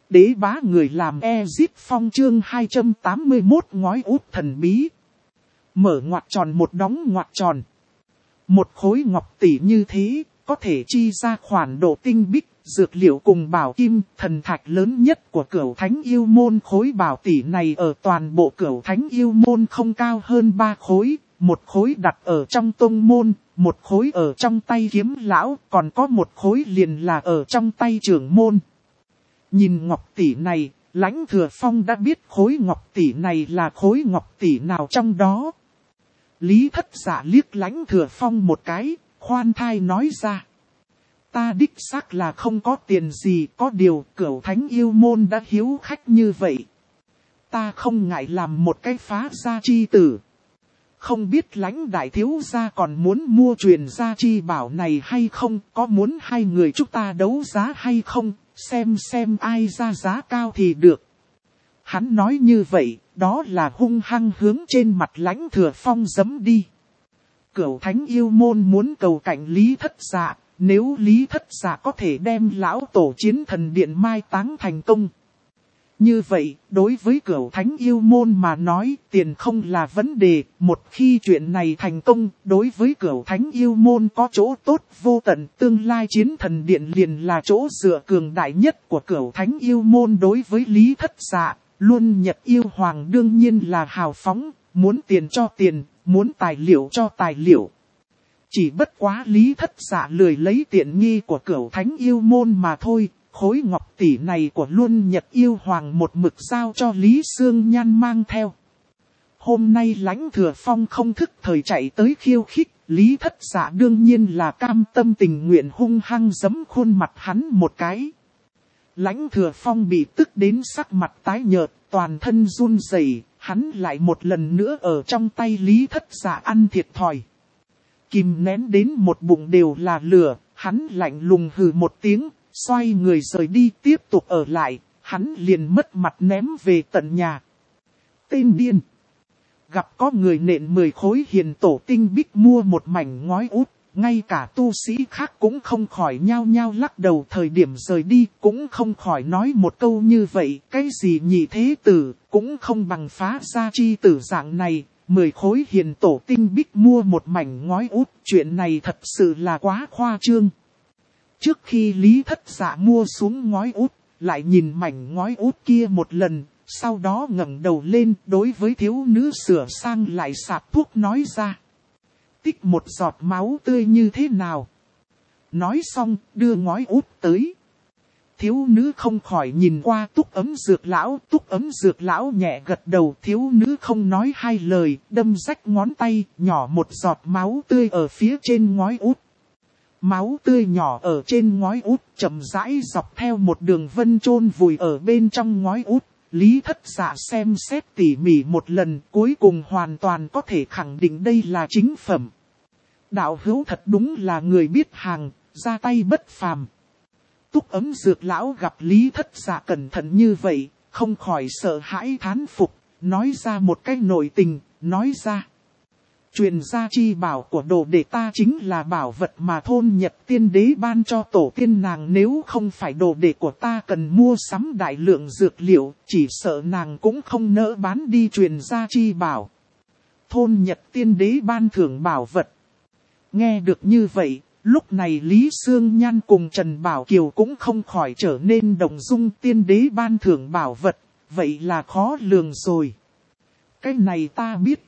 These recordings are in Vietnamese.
Đế bá người làm Ezip Phong chương 281 ngói út thần bí. Mở ngoặc tròn một đóng ngoặc tròn. Một khối ngọc tỷ như thế, có thể chi ra khoản độ tinh bích, dược liệu cùng bảo kim, thần thạch lớn nhất của Cửu Thánh Yêu Môn. Khối bảo tỷ này ở toàn bộ Cửu Thánh Yêu Môn không cao hơn 3 khối, một khối đặt ở trong tông môn, một khối ở trong tay kiếm lão, còn có một khối liền là ở trong tay trưởng môn. Nhìn ngọc tỷ này, Lãnh Thừa Phong đã biết khối ngọc tỷ này là khối ngọc tỷ nào trong đó. Lý Thất Dạ liếc Lãnh Thừa Phong một cái, khoan thai nói ra. Ta đích xác là không có tiền gì, có điều Cửu Thánh Yêu Môn đã hiếu khách như vậy. Ta không ngại làm một cái phá gia chi tử. Không biết Lãnh đại thiếu gia còn muốn mua truyền gia chi bảo này hay không, có muốn hai người chúng ta đấu giá hay không, xem ai ra giá cao thì được. Hắn nói như vậy, đó là hung hăng hướng trên mặt Lãnh Thừa Phong giẫm đi. Cửu Thánh Yêu Môn muốn cầu cạnh Lý Thất Dạ, nếu Lý Thất Dạ có thể đem lão tổ Chiến Thần Điện mai táng thành công. Như vậy, đối với Cửu Thánh Yêu Môn mà nói, tiền không là vấn đề. Một khi chuyện này thành công, đối với Cửu Thánh Yêu Môn có chỗ tốt vô tận. Tương lai Chiến Thần Điện liền là chỗ dựa cường đại nhất của Cửu Thánh Yêu Môn. Đối với Lý Thất Dạ, Luân Nhật Yêu Hoàng đương nhiên là hào phóng, muốn tiền cho tiền, muốn tài liệu cho tài liệu. Chỉ bất quá Lý Thất Dạ lười lấy tiện nghi của Cửu Thánh Yêu Môn mà thôi. Khối ngọc tỷ này của Luân Nhật Yêu Hoàng một mực giao cho Lý Sương Nhan mang theo. Hôm nay Lãnh Thừa Phong không thức thời chạy tới khiêu khích, Lý Thất Dạ đương nhiên là cam tâm tình nguyện hung hăng giẫm khuôn mặt hắn một cái. Lãnh Thừa Phong bị tức đến sắc mặt tái nhợt, toàn thân run rẩy, hắn lại một lần nữa ở trong tay Lý Thất Dạ ăn thiệt thòi. Kìm nén đến một bụng đều là lửa, hắn lạnh lùng hừ một tiếng. Xoay người rời đi tiếp tục ở lại, hắn liền mất mặt ném về tận nhà. Tên điên. Gặp có người nện 10 khối hiền tổ tinh bích mua một mảnh ngói út, ngay cả tu sĩ khác cũng không khỏi nhao nhao lắc đầu. Thời điểm rời đi cũng không khỏi nói một câu như vậy, cái gì nhị thế tử, cũng không bằng phá gia chi tử dạng này. 10 khối hiền tổ tinh bích mua một mảnh ngói út, chuyện này thật sự là quá khoa trương. Trước khi Lý Thất Dạ mua xuống ngói út, lại nhìn mảnh ngói út kia một lần, sau đó ngẩng đầu lên đối với thiếu nữ sửa sang lại sạp thuốc nói ra. Tích một giọt máu tươi như thế nào? Nói xong đưa ngói út tới. Thiếu nữ không khỏi nhìn qua Túc Ấm Dược Lão, Túc Ấm Dược Lão nhẹ gật đầu. Thiếu nữ không nói hai lời, đâm rách ngón tay, nhỏ một giọt máu tươi ở phía trên ngói út. Máu tươi nhỏ ở trên ngói út chậm rãi dọc theo một đường vân chôn vùi ở bên trong ngói út. Lý Thất Dạ xem xét tỉ mỉ một lần, cuối cùng hoàn toàn có thể khẳng định đây là chính phẩm. Đạo hữu thật đúng là người biết hàng, ra tay bất phàm. Túc Ấm Dược Lão gặp Lý Thất Dạ cẩn thận như vậy, không khỏi sợ hãi thán phục, nói ra một cái nội tình, nói ra. Truyền gia chi bảo của đồ đệ ta chính là bảo vật mà Thôn Nhật Tiên Đế ban cho tổ tiên nàng, nếu không phải đồ đệ của ta cần mua sắm đại lượng dược liệu, chỉ sợ nàng cũng không nỡ bán đi truyền gia chi bảo. Thôn Nhật Tiên Đế ban thưởng bảo vật. Nghe được như vậy, lúc này Lý Sương Nhan cùng Trần Bảo Kiều cũng không khỏi trở nên động dung. Tiên Đế ban thưởng bảo vật, vậy là khó lường rồi. Cái này ta biết.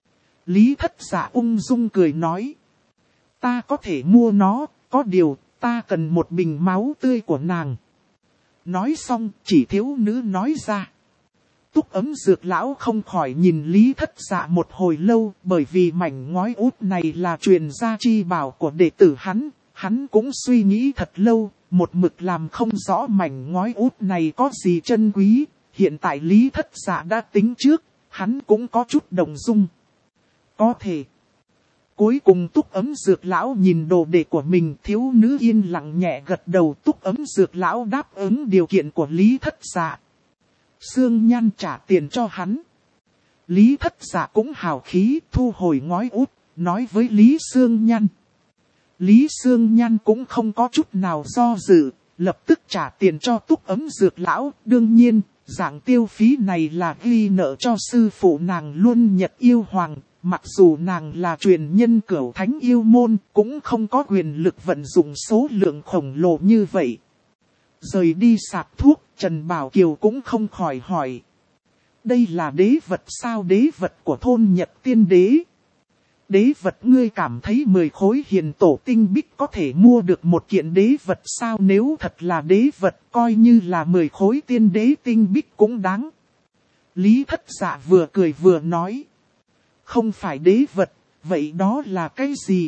Lý Thất Dạ ung dung cười nói. Ta có thể mua nó, có điều ta cần một bình máu tươi của nàng. Nói xong chỉ thiếu nữ nói ra. Túc Ấm Dược Lão không khỏi nhìn Lý Thất Dạ một hồi lâu, bởi vì mảnh ngói út này là truyền gia chi bảo của đệ tử hắn cũng suy nghĩ thật lâu, một mực làm không rõ mảnh ngói út này có gì chân quý. Hiện tại Lý Thất Dạ đã tính trước, hắn cũng có chút động dung. Có thể. Cuối cùng Túc Ấm Dược Lão nhìn đồ đệ của mình, thiếu nữ yên lặng nhẹ gật đầu. Túc Ấm Dược Lão đáp ứng điều kiện của Lý Thất Dạ. Sương Nhan trả tiền cho hắn. Lý Thất Dạ cũng hào khí thu hồi ngói út, nói với Lý Sương Nhan. Lý Sương Nhan cũng không có chút nào do dự, lập tức trả tiền cho Túc Ấm Dược lão. Đương nhiên, dạng tiêu phí này là ghi nợ cho sư phụ nàng Luân Nhật Yêu Hoàng. Mặc dù nàng là truyền nhân Cửu Thánh Yêu Môn, cũng không có quyền lực vận dụng số lượng khổng lồ như vậy. Rời đi sạp thuốc, Trần Bảo Kiều cũng không khỏi hỏi. Đây là đế vật sao? Đế vật của thôn Nhật Tiên Đế. Đế vật ngươi cảm thấy 10 khối hiền tổ tinh bích có thể mua được một kiện đế vật sao? Nếu thật là đế vật, coi như là 10 khối tiên đế tinh bích cũng đáng. Lý Thất Dạ vừa cười vừa nói. Không phải đế vật, vậy đó là cái gì?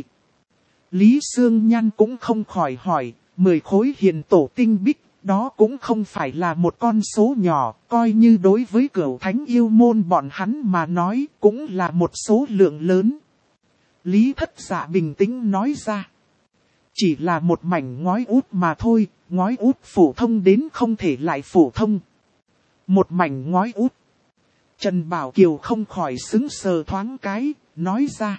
Lý Sương Nhan cũng không khỏi hỏi, 10 khối hiền tổ tinh bích, đó cũng không phải là một con số nhỏ, coi như đối với Cửu Thánh Yêu Môn bọn hắn mà nói, cũng là một số lượng lớn. Lý Thất Dạ bình tĩnh nói ra. Chỉ là một mảnh ngói út mà thôi, ngói út phổ thông đến không thể lại phổ thông. Một mảnh ngói út. Trần Bảo Kiều không khỏi sững sờ thoáng cái, nói ra.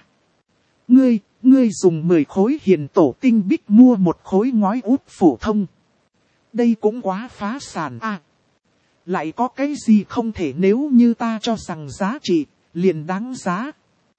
Ngươi dùng 10 khối hiền tổ tinh bích mua một khối ngói út phổ thông. Đây cũng quá phá sản à. Lại có cái gì không thể nếu như ta cho rằng giá trị, liền đáng giá.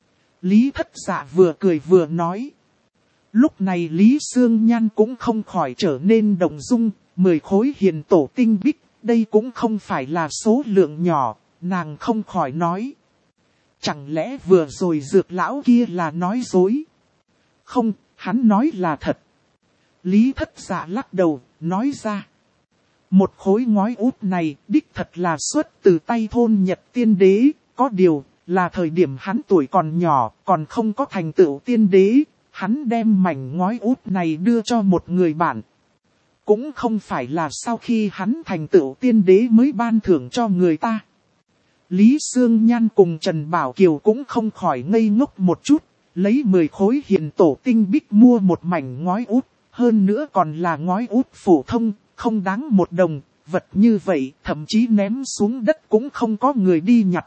Lý Thất Dạ vừa cười vừa nói. Lúc này Lý Sương Nhan cũng không khỏi trở nên động dung, 10 khối hiền tổ tinh bích, đây cũng không phải là số lượng nhỏ, nàng không khỏi nói. Chẳng lẽ vừa rồi Dược lão kia là nói dối? Không, hắn nói là thật. Lý Thất Dạ lắc đầu, nói ra. Một khối ngói út này đích thật là xuất từ tay thôn Nhật Tiên Đế, có điều là thời điểm hắn tuổi còn nhỏ, còn không có thành tựu tiên đế, hắn đem mảnh ngói út này đưa cho một người bạn. Cũng không phải là sau khi hắn thành tựu tiên đế mới ban thưởng cho người ta. Lý Sương Nhan cùng Trần Bảo Kiều cũng không khỏi ngây ngốc một chút, lấy 10 khối hiền tổ tinh bích mua một mảnh ngói út, hơn nữa còn là ngói út phổ thông, không đáng 1 đồng, vật như vậy thậm chí ném xuống đất cũng không có người đi nhặt.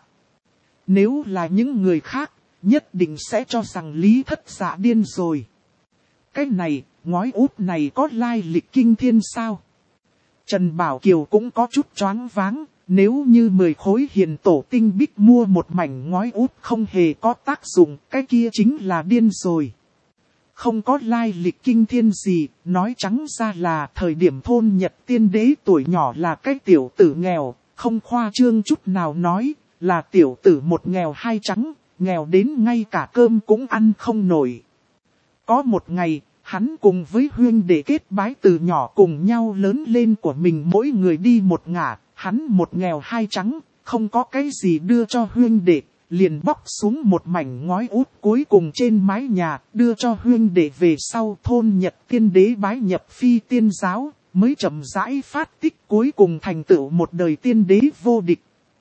Nếu là những người khác, nhất định sẽ cho rằng Lý Thất Dạ điên rồi. Cái này, ngói út này có lai lịch kinh thiên sao? Trần Bảo Kiều cũng có chút choáng váng, nếu như 10 khối hiền tổ tinh bích mua một mảnh ngói út không hề có tác dụng, cái kia chính là điên rồi. Không có lai lịch kinh thiên gì, nói trắng ra là thời điểm thôn Nhật Tiên Đế tuổi nhỏ là cái tiểu tử nghèo, không khoa trương chút nào nói, là tiểu tử một nghèo hai trắng, nghèo đến ngay cả cơm cũng ăn không nổi. Có một ngày, hắn cùng với huynh đệ kết bái từ nhỏ cùng nhau lớn lên của mình mỗi người đi một ngả, hắn một nghèo hai trắng, không có cái gì đưa cho huynh đệ, liền bóc xuống một mảnh ngói út cuối cùng trên mái nhà, đưa cho huynh đệ về sau thôn Nhật Tiên Đế bái nhập phi tiên giáo, mới chậm rãi phát tích cuối cùng thành tựu một đời tiên đế vô địch.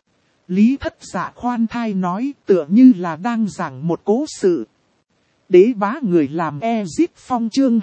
Lý Thất Dạ khoan thai nói tựa như là đang giảng một cố sự. Đế bá người làm Ezip Phong chương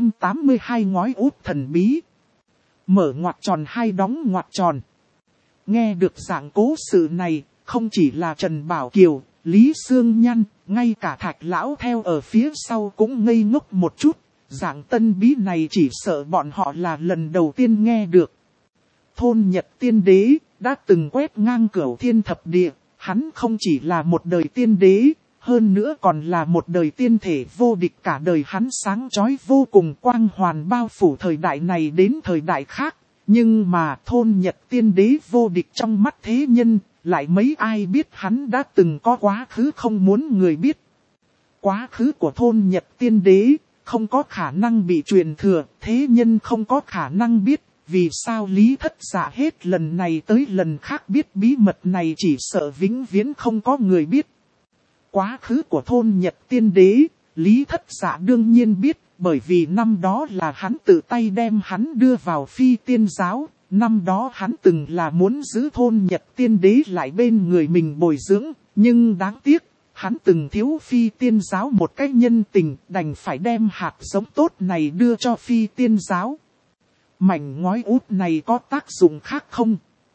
282 ngói út thần bí. Mở ngoặc tròn hai đóng ngoặc tròn. Nghe được giảng cố sự này, không chỉ là Trần Bảo Kiều, Lý Sương Nhan, ngay cả Thạch Lão theo ở phía sau cũng ngây ngốc một chút. Giảng tân bí này chỉ sợ bọn họ là lần đầu tiên nghe được. Thôn Nhật Tiên Đế đã từng quét ngang Cửu Thiên Thập Địa, hắn không chỉ là một đời tiên đế, hơn nữa còn là một đời tiên thể vô địch, cả đời hắn sáng chói vô cùng quang hoàn bao phủ thời đại này đến thời đại khác. Nhưng mà thôn Nhật Tiên Đế vô địch trong mắt thế nhân, lại mấy ai biết hắn đã từng có quá khứ không muốn người biết. Quá khứ của thôn Nhật Tiên Đế không có khả năng bị truyền thừa, thế nhân không có khả năng biết. Vì sao Lý Thất Dạ hết lần này tới lần khác biết bí mật này, chỉ sợ vĩnh viễn không có người biết. Quá khứ của thôn Nhật Tiên Đế, Lý Thất Dạ đương nhiên biết, bởi vì năm đó là hắn tự tay đem hắn đưa vào phi tiên giáo, năm đó hắn từng là muốn giữ thôn Nhật Tiên Đế lại bên người mình bồi dưỡng, nhưng đáng tiếc, hắn từng thiếu phi tiên giáo một cái nhân tình, đành phải đem hạt giống tốt này đưa cho phi tiên giáo. Mảnh ngói út này có tác dụng khác không?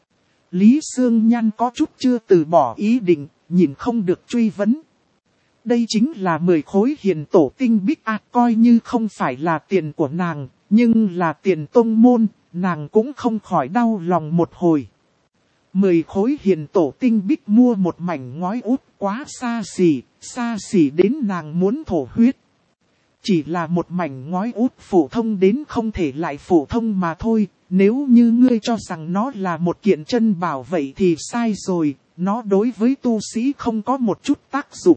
Lý Sương Nhan có chút chưa từ bỏ ý định, nhìn không được truy vấn. Đây chính là 10 khối hiền tổ tinh bích coi như không phải là tiền của nàng, nhưng là tiền tông môn, nàng cũng không khỏi đau lòng một hồi. 10 khối hiền tổ tinh bích mua một mảnh ngói út quá xa xỉ đến nàng muốn thổ huyết. Chỉ là một mảnh ngói út phổ thông đến không thể lại phổ thông mà thôi, nếu như ngươi cho rằng nó là một kiện chân bảo vậy thì sai rồi, nó đối với tu sĩ không có một chút tác dụng.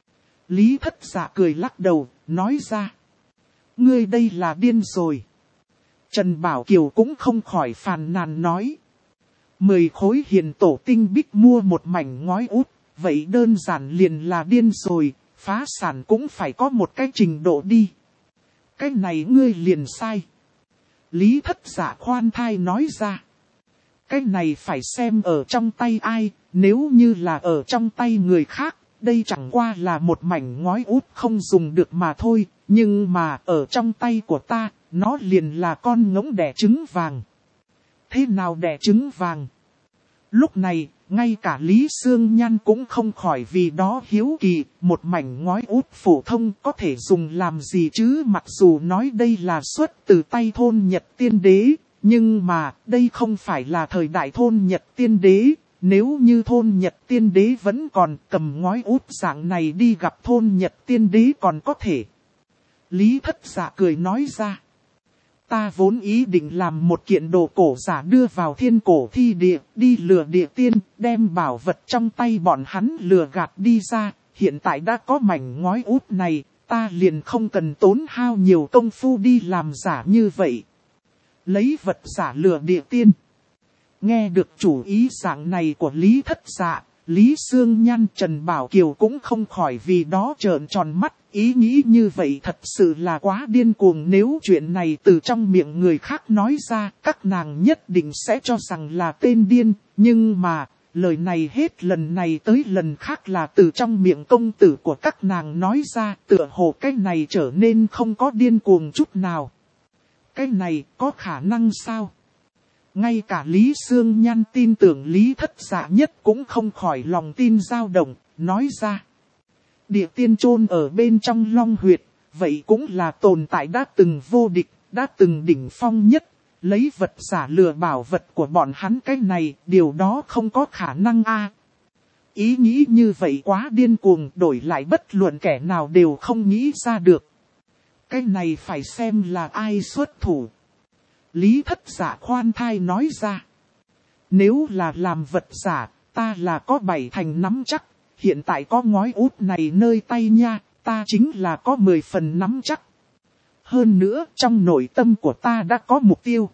Lý Thất Dạ cười lắc đầu, nói ra. Ngươi đây là điên rồi. Trần Bảo Kiều cũng không khỏi phàn nàn nói. 10 khối hiền tổ tinh bích mua một mảnh ngói út, vậy đơn giản liền là điên rồi, phá sản cũng phải có một cái trình độ đi. Cái này ngươi liền sai. Lý Thất Dạ khoan thai nói ra. Cái này phải xem ở trong tay ai, nếu như là ở trong tay người khác, đây chẳng qua là một mảnh ngói út không dùng được mà thôi, nhưng mà ở trong tay của ta, nó liền là con ngỗng đẻ trứng vàng. Thế nào đẻ trứng vàng? Lúc này, ngay cả Lý Sương Nhan cũng không khỏi vì đó hiếu kỳ, một mảnh ngói út phổ thông có thể dùng làm gì chứ, mặc dù nói đây là xuất từ tay thôn Nhật Tiên Đế, nhưng mà đây không phải là thời đại thôn Nhật Tiên Đế, nếu như thôn Nhật Tiên Đế vẫn còn cầm ngói út dạng này đi gặp thôn Nhật Tiên Đế còn có thể. Lý Thất Dạ cười nói ra. Ta vốn ý định làm một kiện đồ cổ giả đưa vào thiên cổ thi địa, đi lừa địa tiên, đem bảo vật trong tay bọn hắn lừa gạt đi ra, hiện tại đã có mảnh ngói út này, ta liền không cần tốn hao nhiều công phu đi làm giả như vậy. Lấy vật giả lừa địa tiên. Nghe được chủ ý dạng này của Lý Thất Dạ, Lý Sương Nhan Trần Bảo Kiều cũng không khỏi vì đó trợn tròn mắt. Ý nghĩ như vậy thật sự là quá điên cuồng, nếu chuyện này từ trong miệng người khác nói ra, các nàng nhất định sẽ cho rằng là tên điên, nhưng mà, lời này hết lần này tới lần khác là từ trong miệng công tử của các nàng nói ra, tựa hồ cái này trở nên không có điên cuồng chút nào. Cái này có khả năng sao? Ngay cả Lý Sương Nhan tin tưởng Lý Thất Dạ nhất cũng không khỏi lòng tin dao động, nói ra. Địa tiên chôn ở bên trong long huyệt, vậy cũng là tồn tại đã từng vô địch, đã từng đỉnh phong nhất, lấy vật giả lừa bảo vật của bọn hắn cái này, điều đó không có khả năng a. Ý nghĩ như vậy quá điên cuồng, đổi lại bất luận kẻ nào đều không nghĩ ra được. Cái này phải xem là ai xuất thủ. Lý Thất Dạ khoan thai nói ra. Nếu là làm vật giả, ta là có 7 thành nắm chắc. Hiện tại có ngói út này nơi tay nha, ta chính là có 10 phần nắm chắc. Hơn nữa, trong nội tâm của ta đã có mục tiêu.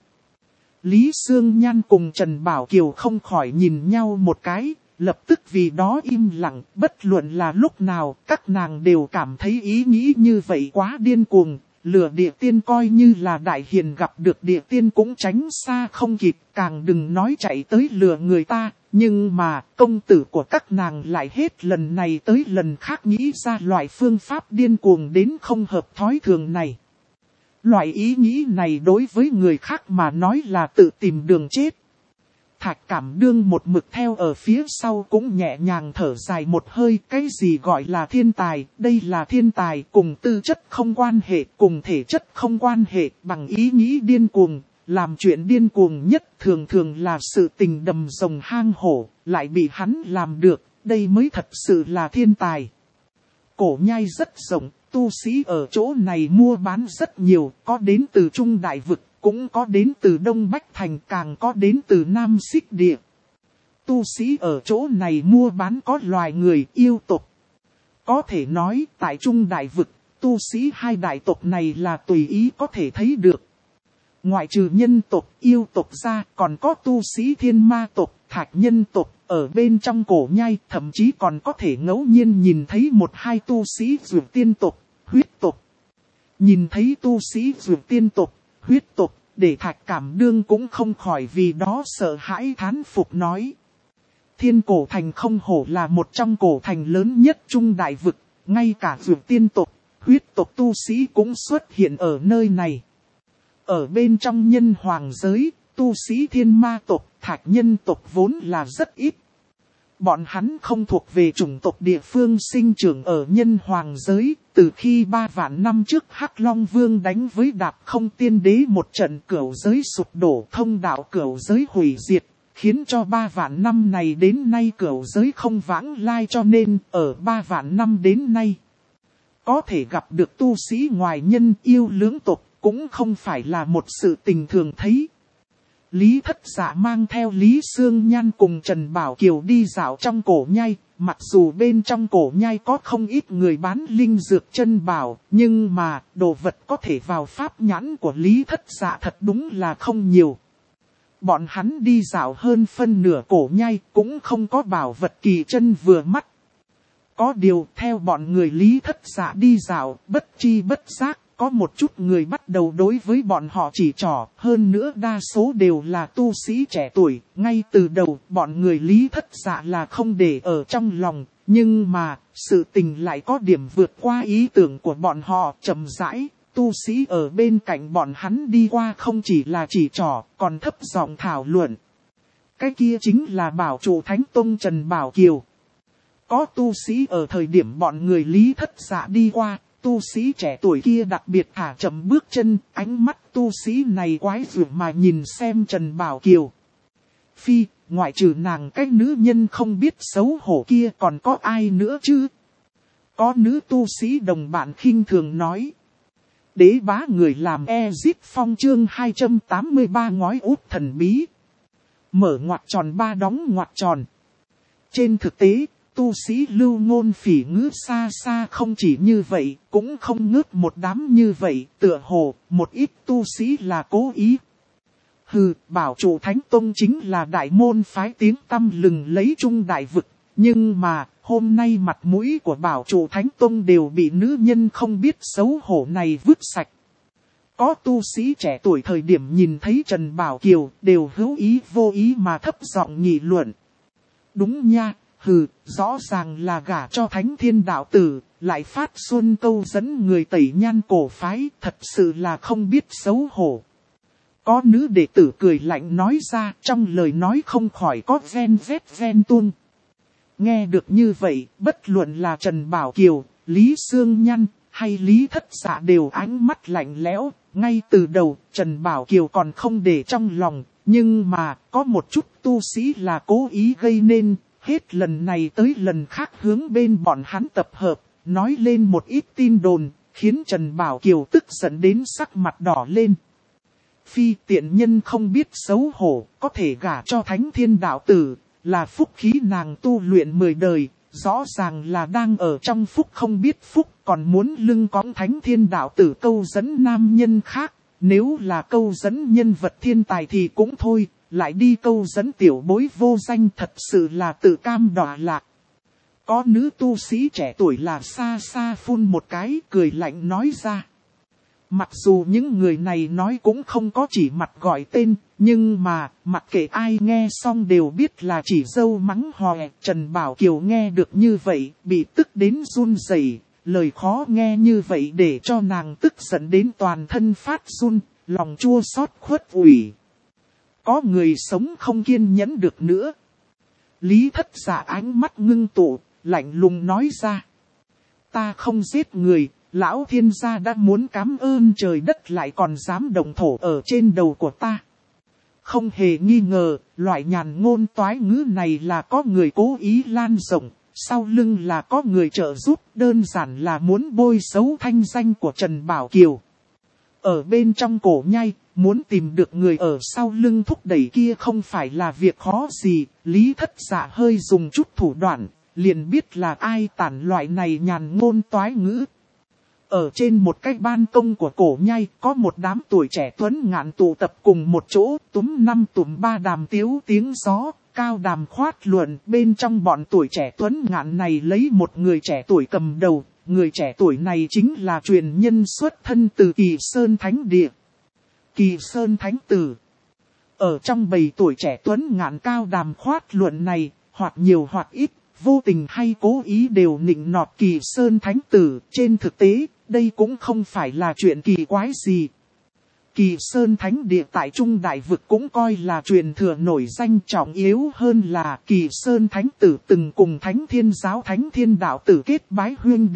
Lý Sương Nhan cùng Trần Bảo Kiều không khỏi nhìn nhau một cái, lập tức vì đó im lặng, bất luận là lúc nào, các nàng đều cảm thấy ý nghĩ như vậy quá điên cuồng. Lừa địa tiên coi như là đại hiền gặp được địa tiên cũng tránh xa không kịp, càng đừng nói chạy tới lừa người ta. Nhưng mà công tử của các nàng lại hết lần này tới lần khác nghĩ ra loại phương pháp điên cuồng đến không hợp thói thường này. Loại ý nghĩ này đối với người khác mà nói là tự tìm đường chết. Thạch Cảm Đương một mực theo ở phía sau cũng nhẹ nhàng thở dài một hơi. Cái gì gọi là thiên tài, đây là thiên tài, cùng tư chất không quan hệ, cùng thể chất không quan hệ, bằng ý nghĩ điên cuồng. Làm chuyện điên cuồng nhất thường thường là sự tình đầm rồng hang hổ, lại bị hắn làm được, đây mới thật sự là thiên tài. Cổ Nhai rất rộng, tu sĩ ở chỗ này mua bán rất nhiều, có đến từ Trung Đại Vực, cũng có đến từ Đông Bách Thành, càng có đến từ Nam Xích Địa. Tu sĩ ở chỗ này mua bán có loài người yêu tộc. Có thể nói tại Trung Đại Vực, tu sĩ hai đại tộc này là tùy ý có thể thấy được. Ngoại trừ nhân tộc, yêu tộc ra, còn có tu sĩ thiên ma tộc, thạch nhân tộc, ở bên trong Cổ Nhai, thậm chí còn có thể ngẫu nhiên nhìn thấy một hai tu sĩ dược tiên tộc, huyết tộc. Nhìn thấy tu sĩ dược tiên tộc, huyết tộc, để Thạch Cảm Đương cũng không khỏi vì đó sợ hãi thán phục nói. Thiên Cổ Thành không hổ là một trong cổ thành lớn nhất Trung Đại Vực, ngay cả dược tiên tộc, huyết tộc tu sĩ cũng xuất hiện ở nơi này. Ở bên trong nhân hoàng giới, tu sĩ thiên ma tộc, thạch nhân tộc vốn là rất ít. Bọn hắn không thuộc về chủng tộc địa phương sinh trưởng ở nhân hoàng giới, Từ khi 3 vạn năm trước Hắc Long Vương đánh với Đạp Không Tiên Đế một trận cửu giới sụp đổ, thông đạo cửu giới hủy diệt, khiến cho 3 vạn năm này đến nay cửu giới không vãng lai, cho nên ở 3 vạn năm đến nay có thể gặp được tu sĩ ngoài nhân yêu lưỡng tộc cũng không phải là một sự tình thường thấy. Lý Thất Dạ mang theo Lý Sương Nhan cùng Trần Bảo Kiều đi dạo trong cổ nhai, mặc dù bên trong cổ nhai có không ít người bán linh dược chân bảo, nhưng mà đồ vật có thể vào pháp nhãn của Lý Thất Dạ thật đúng là không nhiều. Bọn hắn đi dạo hơn phân nửa cổ nhai cũng không có bảo vật kỳ chân vừa mắt. Có điều theo bọn người Lý Thất Dạ đi dạo, bất chi bất giác, có một chút người bắt đầu đối với bọn họ chỉ trỏ, hơn nữa đa số đều là tu sĩ trẻ tuổi. Ngay từ đầu, bọn người Lý Thất Dạ là không để ở trong lòng, nhưng mà, sự tình lại có điểm vượt qua ý tưởng của bọn họ. Chậm rãi, tu sĩ ở bên cạnh bọn hắn đi qua không chỉ là chỉ trỏ, còn thấp giọng thảo luận. Cái kia chính là bảo chủ Thánh Tông Trần Bảo Kiều. Có tu sĩ ở thời điểm bọn người Lý Thất Dạ đi qua, tu sĩ trẻ tuổi kia đặc biệt thả chậm bước chân, ánh mắt tu sĩ này quái dị mà nhìn xem Trần Bảo Kiều. Phi, ngoại trừ nàng cái nữ nhân không biết xấu hổ kia còn có ai nữa chứ? Có nữ tu sĩ đồng bạn khinh thường nói. Đế bá người làm Ezip Phong chương 283 ngói út thần bí. Mở ngoặc tròn ba đóng ngoặc tròn. Trên thực tế, tu sĩ Lưu Ngôn Phỉ Ngữ xa xa không chỉ như vậy, cũng không ngớt một đám như vậy, tựa hồ, một ít tu sĩ là cố ý. Hừ, bảo chủ Thánh Tông chính là đại môn phái tiếng tăm lừng lấy trung đại vực, nhưng mà, hôm nay mặt mũi của bảo chủ Thánh Tông đều bị nữ nhân không biết xấu hổ này vứt sạch. Có tu sĩ trẻ tuổi thời điểm nhìn thấy Trần Bảo Kiều, đều hữu ý vô ý mà thấp giọng nghị luận. Đúng nha. Hừ, rõ ràng là gả cho Thánh Thiên Đạo Tử, lại phát xuân câu dẫn người tẩy nhan cổ phái, thật sự là không biết xấu hổ. Có nữ đệ tử cười lạnh nói ra, trong lời nói không khỏi có ven vét ven tuôn. Nghe được như vậy, bất luận là Trần Bảo Kiều, Lý Sương Nhan, hay Lý Thất Dạ đều ánh mắt lạnh lẽo. Ngay từ đầu, Trần Bảo Kiều còn không để trong lòng, nhưng mà, có một chút tu sĩ là cố ý gây nên. Hết lần này tới lần khác hướng bên bọn hắn tập hợp, nói lên một ít tin đồn, khiến Trần Bảo Kiều tức giận đến sắc mặt đỏ lên. Phi tiện nhân không biết xấu hổ, có thể gả cho Thánh Thiên Đạo Tử, là phúc khí nàng tu luyện 10 đời, rõ ràng là đang ở trong phúc không biết phúc, còn muốn lưng cõng Thánh Thiên Đạo Tử câu dẫn nam nhân khác, nếu là câu dẫn nhân vật thiên tài thì cũng thôi. Lại đi câu dẫn tiểu bối vô danh thật sự là tự cam đọa lạc. Có nữ tu sĩ trẻ tuổi là xa xa phun một cái cười lạnh nói ra. Mặc dù những người này nói cũng không có chỉ mặt gọi tên, nhưng mà mặc kệ ai nghe xong đều biết là chỉ dâu mắng hòe. Trần Bảo Kiều nghe được như vậy bị tức đến run rẩy, lời khó nghe như vậy để cho nàng tức giận đến toàn thân phát run, lòng chua xót khuất ủy. Có người sống không kiên nhẫn được nữa. Lý Thất Dạ ánh mắt ngưng tụ, lạnh lùng nói ra. Ta không giết người, lão thiên gia đã muốn cảm ơn trời đất lại còn dám động thổ ở trên đầu của ta. Không hề nghi ngờ, loại nhàn ngôn toái ngữ này là có người cố ý lan rộng, sau lưng là có người trợ giúp, đơn giản là muốn bôi xấu thanh danh của Trần Bảo Kiều. Ở bên trong cổ nhai, muốn tìm được người ở sau lưng thúc đẩy kia không phải là việc khó gì, Lý Thất Dạ hơi dùng chút thủ đoạn, liền biết là ai tản loại này nhàn ngôn toái ngữ. Ở trên một cái ban công của cổ nhai, có một đám tuổi trẻ tuấn ngạn tụ tập cùng một chỗ, túm năm túm ba đàm tiếu tiếng gió, cao đàm khoát luận, bên trong bọn tuổi trẻ tuấn ngạn này lấy một người trẻ tuổi cầm đầu. Người trẻ tuổi này chính là truyền nhân xuất thân từ Kỳ Sơn Thánh Địa. Kỳ Sơn Thánh Tử. Ở trong bầy tuổi trẻ tuấn ngạn cao đàm khoát luận này, hoặc nhiều hoặc ít, vô tình hay cố ý đều nịnh nọt Kỳ Sơn Thánh Tử. Trên thực tế, đây cũng không phải là chuyện kỳ quái gì. Kỳ Sơn Thánh Địa tại Trung Đại Vực cũng coi là truyền thừa nổi danh, trọng yếu hơn là Kỳ Sơn Thánh Tử từng cùng Thánh Thiên Giáo Thánh Thiên Đạo Tử kết bái huyên đệ,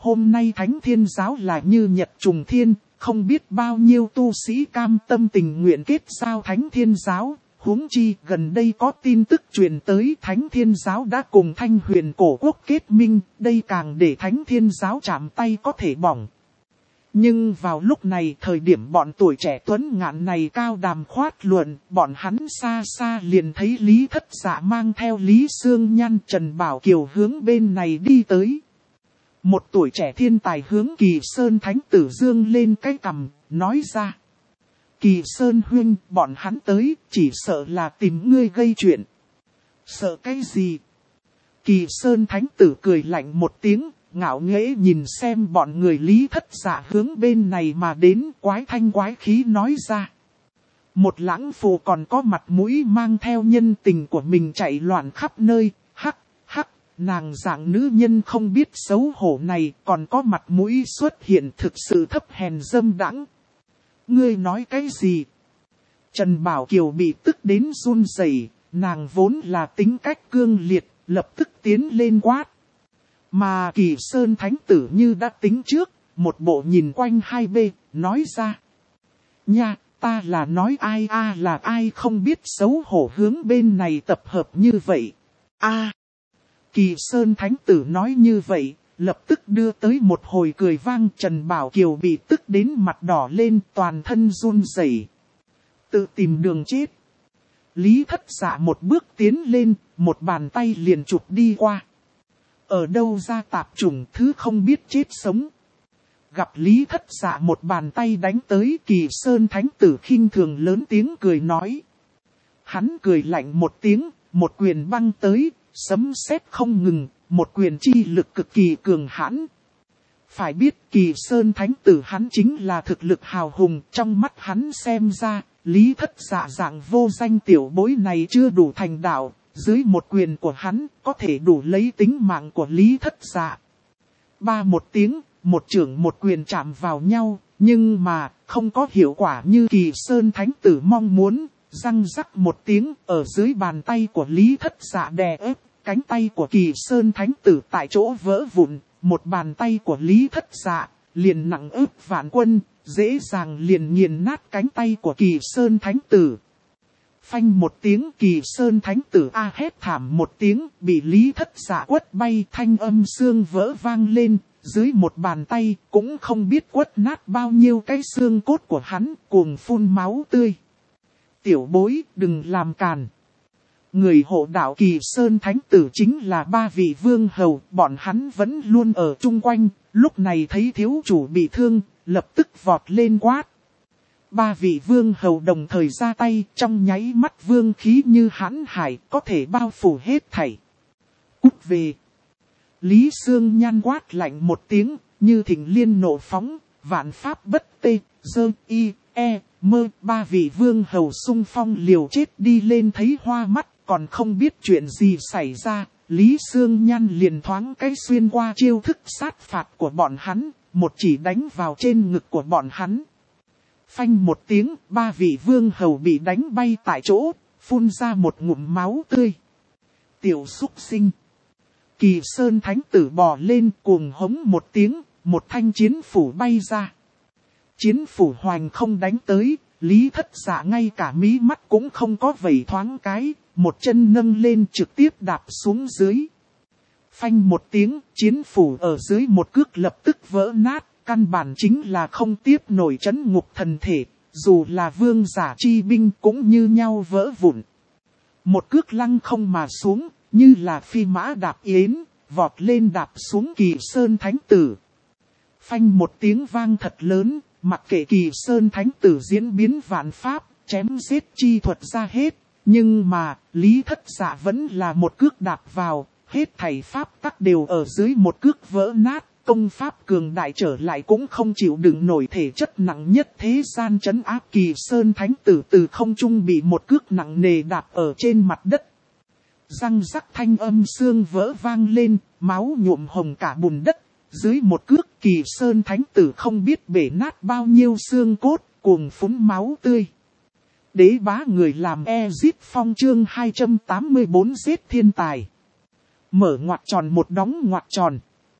Hôm nay Thánh Thiên Giáo là như nhật trùng thiên, không biết bao nhiêu tu sĩ cam tâm tình nguyện kết giao Thánh Thiên Giáo. Huống chi gần đây có tin tức truyền tới Thánh Thiên Giáo đã cùng Thanh Huyền cổ quốc kết minh, đây càng để Thánh Thiên Giáo chạm tay có thể bỏng. Nhưng vào lúc này thời điểm bọn tuổi trẻ tuấn ngạn này cao đàm khoát luận, bọn hắn xa xa liền thấy Lý Thất Dạ mang theo Lý Sương Nhan Trần Bảo Kiều hướng bên này đi tới. Một tuổi trẻ thiên tài hướng Kỳ Sơn Thánh Tử dương lên cái cằm, nói ra. Kỳ Sơn huynh, bọn hắn tới, chỉ sợ là tìm ngươi gây chuyện. Sợ cái gì? Kỳ Sơn Thánh Tử cười lạnh một tiếng, ngạo nghễ nhìn xem bọn người Lý Thất Dạ hướng bên này mà đến, quái thanh quái khí nói ra. Một lãng phù còn có mặt mũi mang theo nhân tình của mình chạy loạn khắp nơi, hắc, nàng dạng nữ nhân không biết xấu hổ này còn có mặt mũi xuất hiện thực sự thấp hèn dâm đãng. Ngươi nói cái gì? Trần Bảo Kiều bị tức đến run rẩy, nàng vốn là tính cách cương liệt, lập tức tiến lên quát. Mà Kỳ Sơn Thánh Tử như đã tính trước, một bộ nhìn quanh hai bên, nói ra. Nha, ta là nói ai là ai không biết xấu hổ hướng bên này tập hợp như vậy. Kỳ Sơn Thánh Tử nói như vậy, lập tức đưa tới một hồi cười vang. Trần Bảo Kiều bị tức đến mặt đỏ lên, toàn thân run rẩy, tự tìm đường chết. Lý Thất Dạ một bước tiến lên, một bàn tay liền chụp đi qua. Ở đâu ra tạp chủng thứ không biết chết sống. Gặp Lý Thất Dạ một bàn tay đánh tới, Kỳ Sơn Thánh Tử khinh thường lớn tiếng cười nói. Hắn cười lạnh một tiếng, một quyền băng tới, sấm sét không ngừng, một quyền chi lực cực kỳ cường hãn. Phải biết Kỳ Sơn Thánh Tử hắn chính là thực lực hào hùng, trong mắt hắn xem ra, Lý Thất Dạ dạng vô danh tiểu bối này chưa đủ thành đạo, dưới một quyền của hắn có thể đủ lấy tính mạng của Lý Thất Dạ. Ba một tiếng, một chưởng một quyền chạm vào nhau, nhưng mà không có hiệu quả như Kỳ Sơn Thánh Tử mong muốn. Răng rắc một tiếng, ở dưới bàn tay của Lý Thất Dạ đè ép, cánh tay của Kỳ Sơn Thánh Tử tại chỗ vỡ vụn, một bàn tay của Lý Thất Dạ liền nặng ức vạn quân, dễ dàng liền nghiền nát cánh tay của Kỳ Sơn Thánh Tử. Phanh một tiếng, Kỳ Sơn Thánh Tử hét thảm một tiếng, bị Lý Thất Dạ quất bay, thanh âm xương vỡ vang lên, dưới một bàn tay cũng không biết quất nát bao nhiêu cái xương cốt của hắn, cuồng phun máu tươi. Tiểu bối, đừng làm càn. Người hộ đạo Kỳ Sơn Thánh Tử chính là ba vị vương hầu, bọn hắn vẫn luôn ở chung quanh, lúc này thấy thiếu chủ bị thương, lập tức vọt lên quát. Ba vị vương hầu đồng thời ra tay, trong nháy mắt vương khí như hãn hải, có thể bao phủ hết thảy. Cút về. Lý Sương Nhan quát lạnh một tiếng, như thỉnh liên nộ phóng, vạn pháp bất tê, dơ y, e, mơ. Ba vị vương hầu xung phong liều chết đi lên thấy hoa mắt, còn không biết chuyện gì xảy ra. Lý Sương Nhan liền thoáng cái xuyên qua chiêu thức sát phạt của bọn hắn, một chỉ đánh vào trên ngực của bọn hắn. Phanh một tiếng, ba vị vương hầu bị đánh bay tại chỗ, phun ra một ngụm máu tươi. Tiểu súc sinh. Kỳ Sơn Thánh Tử bò lên cuồng hống một tiếng, một thanh chiến phủ bay ra. Chiến phủ hoành không đánh tới, Lý Thất Dạ ngay cả mí mắt cũng không có vẩy thoáng cái, một chân nâng lên trực tiếp đạp xuống dưới. Phanh một tiếng, chiến phủ ở dưới một cước lập tức vỡ nát, căn bản chính là không tiếp nổi chấn ngục thần thể, dù là vương giả chi binh cũng như nhau vỡ vụn. Một cước lăng không mà xuống, như là phi mã đạp yến, vọt lên đạp xuống Kỳ Sơn Thánh Tử. Phanh một tiếng vang thật lớn, mặc kệ Kỳ Sơn Thánh Tử diễn biến vạn pháp, chém giết chi thuật ra hết. Nhưng mà, Lý Thất Dạ vẫn là một cước đạp vào, hết thảy pháp tắc đều ở dưới một cước vỡ nát. Công pháp cường đại trở lại cũng không chịu đựng nổi thể chất nặng nhất thế gian trấn áp. Kỳ Sơn Thánh Tử từ không trung bị một cước nặng nề đạp ở trên mặt đất. Răng rắc thanh âm xương vỡ vang lên, máu nhuộm hồng cả bùn đất. Dưới một cước Kỳ Sơn Thánh Tử không biết bể nát bao nhiêu xương cốt, cuồng phúng máu tươi. Đế bá người làm Ezip Phong chương 284 giết thiên tài. Mở ngoặc tròn một đóng ngoặc tròn.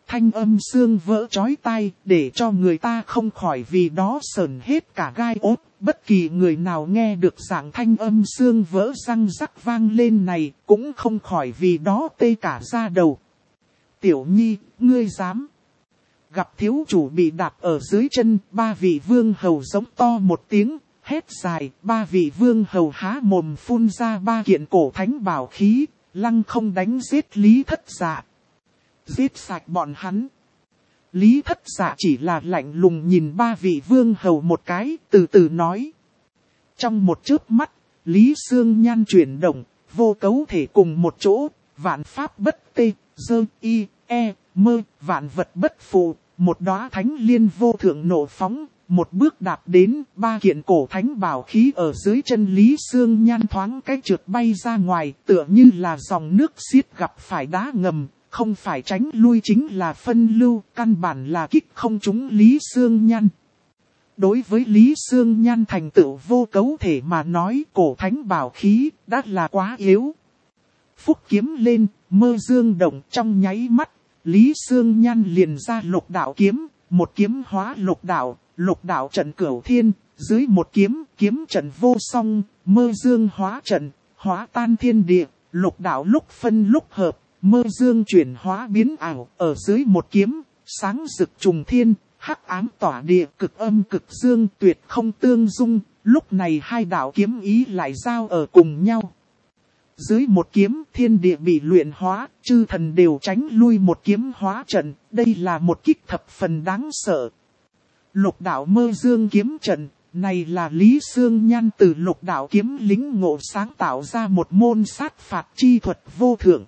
Thanh âm xương vỡ chói tai, để cho người ta không khỏi vì đó sởn hết cả gai ốt. Bất kỳ người nào nghe được dạng thanh âm xương vỡ răng rắc vang lên này, cũng không khỏi vì đó tê cả da đầu. Tiểu Nhi, ngươi dám. Gặp thiếu chủ bị đạp ở dưới chân, ba vị vương hầu giống to một tiếng, hét dài, ba vị vương hầu há mồm phun ra ba kiện cổ thánh bảo khí, lăng không đánh giết Lý Thất Dạ. Giết sạch bọn hắn. Lý Thất Dạ chỉ là lạnh lùng nhìn ba vị vương hầu một cái, từ từ nói. Trong một chớp mắt, Lý Xương Nhan chuyển động, vô cấu thể cùng một chỗ, vạn pháp bất tê, dơ, y, e, mơ, vạn vật bất phụ, một đóa thánh liên vô thượng nổ phóng, một bước đạp đến, ba kiện cổ thánh bảo khí ở dưới chân Lý Xương Nhan thoáng cái trượt bay ra ngoài, tựa như là dòng nước xiết gặp phải đá ngầm. Không phải tránh lui chính là phân lưu, căn bản là kích không trúng Lý Xương Nhan. Đối với Lý Xương Nhan thành tựu vô cấu thể mà nói cổ thánh bảo khí đã là quá yếu. Phúc kiếm lên, mơ dương động trong nháy mắt, Lý Xương Nhan liền ra lục đạo kiếm, một kiếm hóa lục đạo trận cửu thiên, dưới một kiếm, kiếm trận vô song, mơ dương hóa trận, hóa tan thiên địa, lục đạo lúc phân lúc hợp. Mơ dương chuyển hóa biến ảo, ở dưới một kiếm, sáng rực trùng thiên, hắc ám tỏa địa, cực âm cực dương tuyệt không tương dung, lúc này hai đạo kiếm ý lại giao ở cùng nhau. Dưới một kiếm, thiên địa bị luyện hóa, chư thần đều tránh lui một kiếm hóa trận, đây là một kích thập phần đáng sợ. Lục đạo mơ dương kiếm trận, này là Lý Xương Nhan từ lục đạo kiếm lĩnh ngộ sáng tạo ra một môn sát phạt chi thuật vô thượng.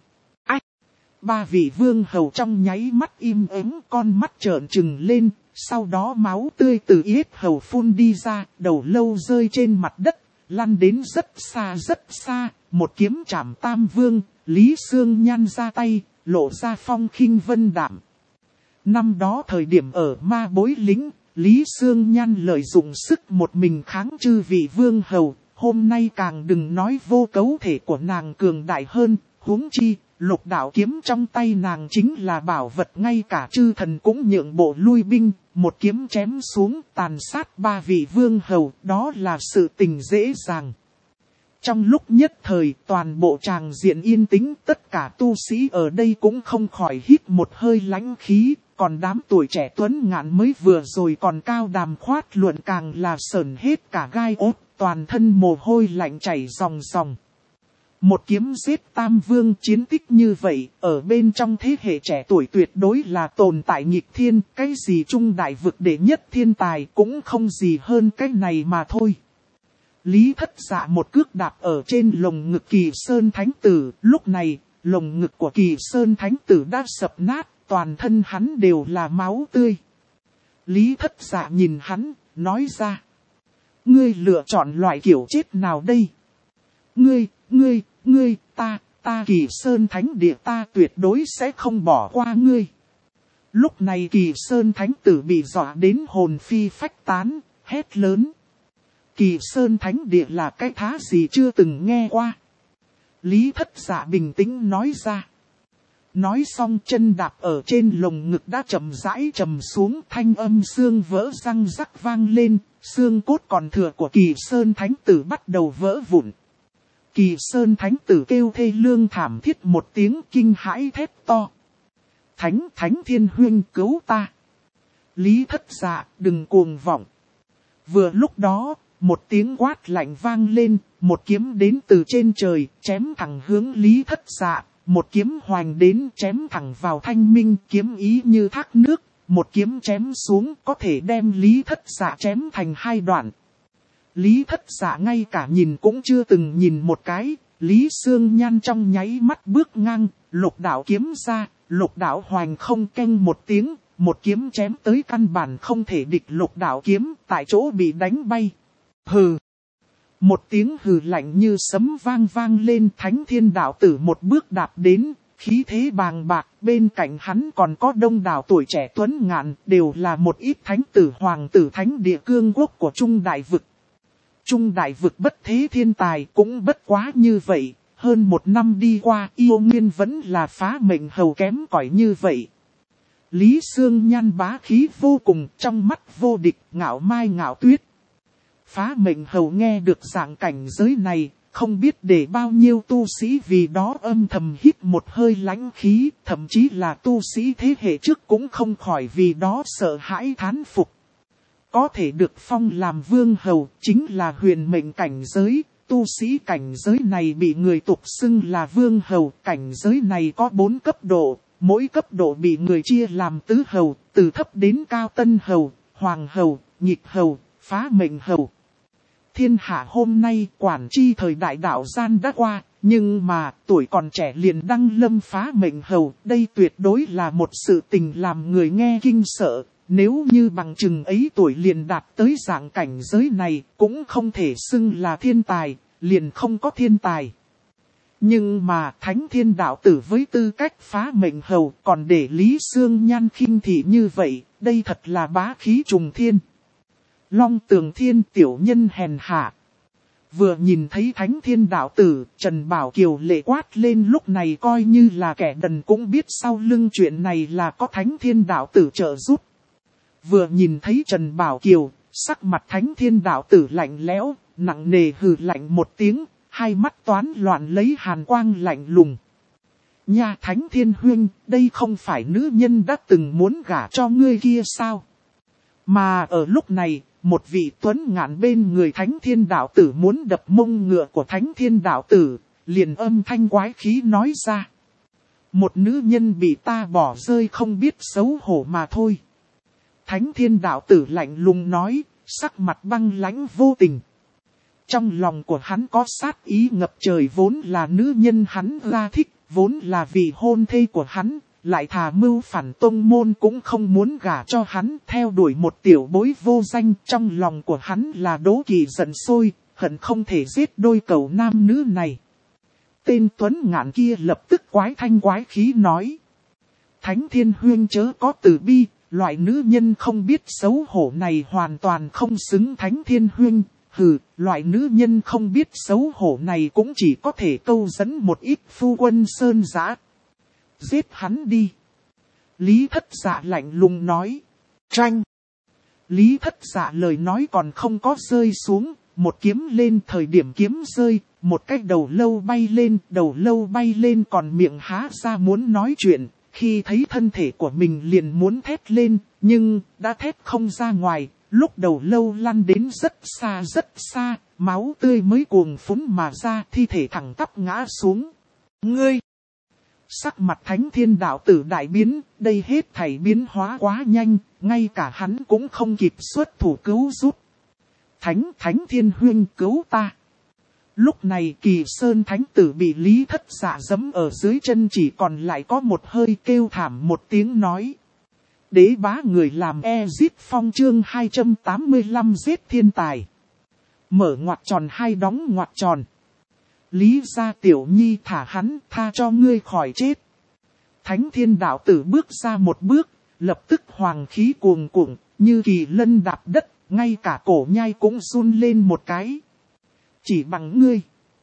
Ba vị vương hầu trong nháy mắt im ắng, con mắt trợn trừng lên, sau đó máu tươi từ yết hầu phun đi ra, đầu lâu rơi trên mặt đất, lăn đến rất xa, một kiếm chạm tam vương, Lý Xương Nhan ra tay, lộ ra phong khinh vân đạm. Năm đó thời điểm ở ma bối lính, Lý Xương Nhan lợi dụng sức một mình kháng chư vị vương hầu, hôm nay càng đừng nói vô cấu thể của nàng cường đại hơn, huống chi. Lục đạo kiếm trong tay nàng chính là bảo vật, ngay cả chư thần cũng nhượng bộ lui binh, một kiếm chém xuống tàn sát ba vị vương hầu, đó là sự tình dễ dàng. Trong lúc nhất thời toàn bộ tràng diện yên tĩnh, tất cả tu sĩ ở đây cũng không khỏi hít một hơi lãnh khí, còn đám tuổi trẻ tuấn ngạn mới vừa rồi còn cao đàm khoát luận càng là sởn hết cả gai ốt, toàn thân mồ hôi lạnh chảy ròng ròng. Một kiếm giết tam vương chiến tích như vậy, ở bên trong thế hệ trẻ tuổi tuyệt đối là tồn tại nghịch thiên, cái gì trung đại vực đệ nhất thiên tài cũng không gì hơn cái này mà thôi. Lý Thất Dạ một cước đạp ở trên lồng ngực Kỳ Sơn Thánh Tử, lúc này, lồng ngực của Kỳ Sơn Thánh Tử đã sập nát, toàn thân hắn đều là máu tươi. Lý Thất Dạ nhìn hắn, nói ra. Ngươi lựa chọn loại kiểu chết nào đây? Ngươi, ta Kỳ Sơn Thánh Địa ta tuyệt đối sẽ không bỏ qua ngươi. Lúc này Kỳ Sơn Thánh Tử bị dọa đến hồn phi phách tán, hét lớn. Kỳ Sơn Thánh Địa là cái thá gì chưa từng nghe qua. Lý Thất Dạ bình tĩnh nói ra. Nói xong chân đạp ở trên lồng ngực đã chậm rãi trầm xuống, thanh âm xương vỡ răng rắc vang lên, xương cốt còn thừa của Kỳ Sơn Thánh Tử bắt đầu vỡ vụn. Kỳ Sơn Thánh Tử kêu thê lương thảm thiết một tiếng kinh hãi thét to. Thánh Thiên Huynh cứu ta. Lý Thất Dạ đừng cuồng vọng. Vừa lúc đó, một tiếng quát lạnh vang lên, một kiếm đến từ trên trời, chém thẳng hướng Lý Thất Dạ. Một kiếm hoành đến chém thẳng vào thanh minh, kiếm ý như thác nước. Một kiếm chém xuống có thể đem Lý Thất Dạ chém thành hai đoạn. Lý Thất Dạ ngay cả nhìn cũng chưa từng nhìn một cái, Lý Xương Nhan trong nháy mắt bước ngang, lục đạo kiếm ra, lục đạo hoành không keng một tiếng, một kiếm chém tới căn bản không thể địch lục đạo kiếm, tại chỗ bị đánh bay. Hừ! Một tiếng hừ lạnh như sấm vang lên, Thánh Thiên Đạo Tử một bước đạp đến, khí thế bàng bạc, bên cạnh hắn còn có đông đảo tuổi trẻ tuấn ngạn, đều là một ít thánh tử hoàng tử thánh địa cương quốc của Trung Đại Vực. Trung Đại Vực bất thế thiên tài cũng bất quá như vậy, hơn một năm đi qua yêu nguyên vẫn là phá mệnh hầu kém cỏi như vậy. Lý Sương Nhan bá khí vô cùng, trong mắt vô địch, ngạo mai ngạo tuyết. Phá mệnh hầu nghe được dạng cảnh giới này, không biết để bao nhiêu tu sĩ vì đó âm thầm hít một hơi lãnh khí, thậm chí là tu sĩ thế hệ trước cũng không khỏi vì đó sợ hãi thán phục. Có thể được phong làm vương hầu chính là huyền mệnh cảnh giới, tu sĩ cảnh giới này bị người tục xưng là vương hầu, cảnh giới này có 4 cấp độ, mỗi cấp độ bị người chia làm tứ hầu, từ thấp đến cao tân hầu, hoàng hầu, nhịp hầu, phá mệnh hầu. Thiên hạ hôm nay quản chi thời đại đạo gian đã qua, nhưng mà tuổi còn trẻ liền đăng lâm phá mệnh hầu, đây tuyệt đối là một sự tình làm người nghe kinh sợ. Nếu như bằng chừng ấy tuổi liền đạt tới dạng cảnh giới này, cũng không thể xưng là thiên tài, liền không có thiên tài. Nhưng mà Thánh Thiên Đạo Tử với tư cách phá mệnh hầu còn để Lý Sương Nhan khinh thị như vậy, đây thật là bá khí trùng thiên. Long Tường Thiên tiểu nhân hèn hạ. Vừa nhìn thấy Thánh Thiên Đạo Tử, Trần Bảo Kiều lệ quát lên, lúc này coi như là kẻ đần cũng biết sau lưng chuyện này là có Thánh Thiên Đạo Tử trợ giúp. Vừa nhìn thấy Trần Bảo Kiều, sắc mặt Thánh Thiên Đạo Tử lạnh lẽo, nặng nề hừ lạnh một tiếng, hai mắt toán loạn lấy hàn quang lạnh lùng. Nha Thánh Thiên Huynh, đây không phải nữ nhân đã từng muốn gả cho ngươi kia sao? Mà ở lúc này, một vị tuấn ngạn bên người Thánh Thiên Đạo Tử muốn đập mông ngựa của Thánh Thiên Đạo Tử, liền âm thanh quái khí nói ra. Một nữ nhân bị ta bỏ rơi không biết xấu hổ mà thôi. Thánh Thiên Đạo Tử lạnh lùng nói, sắc mặt băng lãnh vô tình. Trong lòng của hắn có sát ý ngập trời, vốn là nữ nhân hắn ra thích, vốn là vị hôn thê của hắn, lại thà mưu phản tông môn cũng không muốn gả cho hắn, theo đuổi một tiểu bối vô danh. Trong lòng của hắn là đố kỵ giận sôi, hận không thể giết đôi cậu nam nữ này. Tên tuấn ngạn kia lập tức quái thanh quái khí nói. Thánh Thiên Huynh chớ có từ bi, loại nữ nhân không biết xấu hổ này hoàn toàn không xứng Thánh Thiên Huynh. Hừ, loại nữ nhân không biết xấu hổ này cũng chỉ có thể câu dẫn một ít phu quân sơn dã. Giết hắn đi. Lý Thất Dạ lạnh lùng nói. Tranh. Lý Thất Dạ lời nói còn không có rơi xuống, một kiếm lên, thời điểm kiếm rơi, một cái đầu lâu bay lên còn miệng há ra muốn nói chuyện, khi thấy thân thể của mình liền muốn thét lên, nhưng đã thét không ra ngoài. Lúc đầu lâu lăn đến rất xa, máu tươi mới cuồng phún mà ra, thi thể thẳng tắp ngã xuống. Ngươi! Sắc mặt Thánh Thiên Đạo Tử đại biến, đây hết thảy biến hóa quá nhanh, ngay cả hắn cũng không kịp xuất thủ cứu giúp. Thánh Thiên Huynh cứu ta! Lúc này Kỳ Sơn Thánh Tử bị Lý Thất Dạ giẫm ở dưới chân, chỉ còn lại có một hơi kêu thảm một tiếng nói. Đế bá người làm Ezip Phong chương 285 giết thiên tài. Mở ngoặc tròn hai đóng ngoặc tròn. Lý gia tiểu nhi thả hắn, tha cho ngươi khỏi chết. Thánh Thiên Đạo Tử bước ra một bước, lập tức hoàng khí cuồn cuộn, như kỳ lân đạp đất, ngay cả cổ nhai cũng run lên một cái. Chỉ bằng ngươi.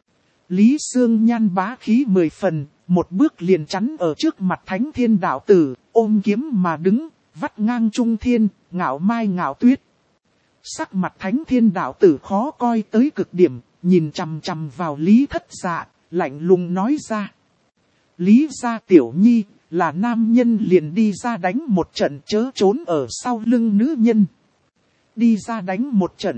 Lý Sương Nhan bá khí 10 phần, một bước liền chắn ở trước mặt Thánh Thiên Đạo Tử, ôm kiếm mà đứng, vắt ngang trung thiên, ngạo mai ngạo tuyết. Sắc mặt Thánh Thiên Đạo Tử khó coi tới cực điểm, nhìn chằm chằm vào Lý Thất Dạ, lạnh lùng nói ra. Lý gia tiểu nhi, là nam nhân liền đi ra đánh một trận, chớ trốn ở sau lưng nữ nhân. Đi ra đánh một trận.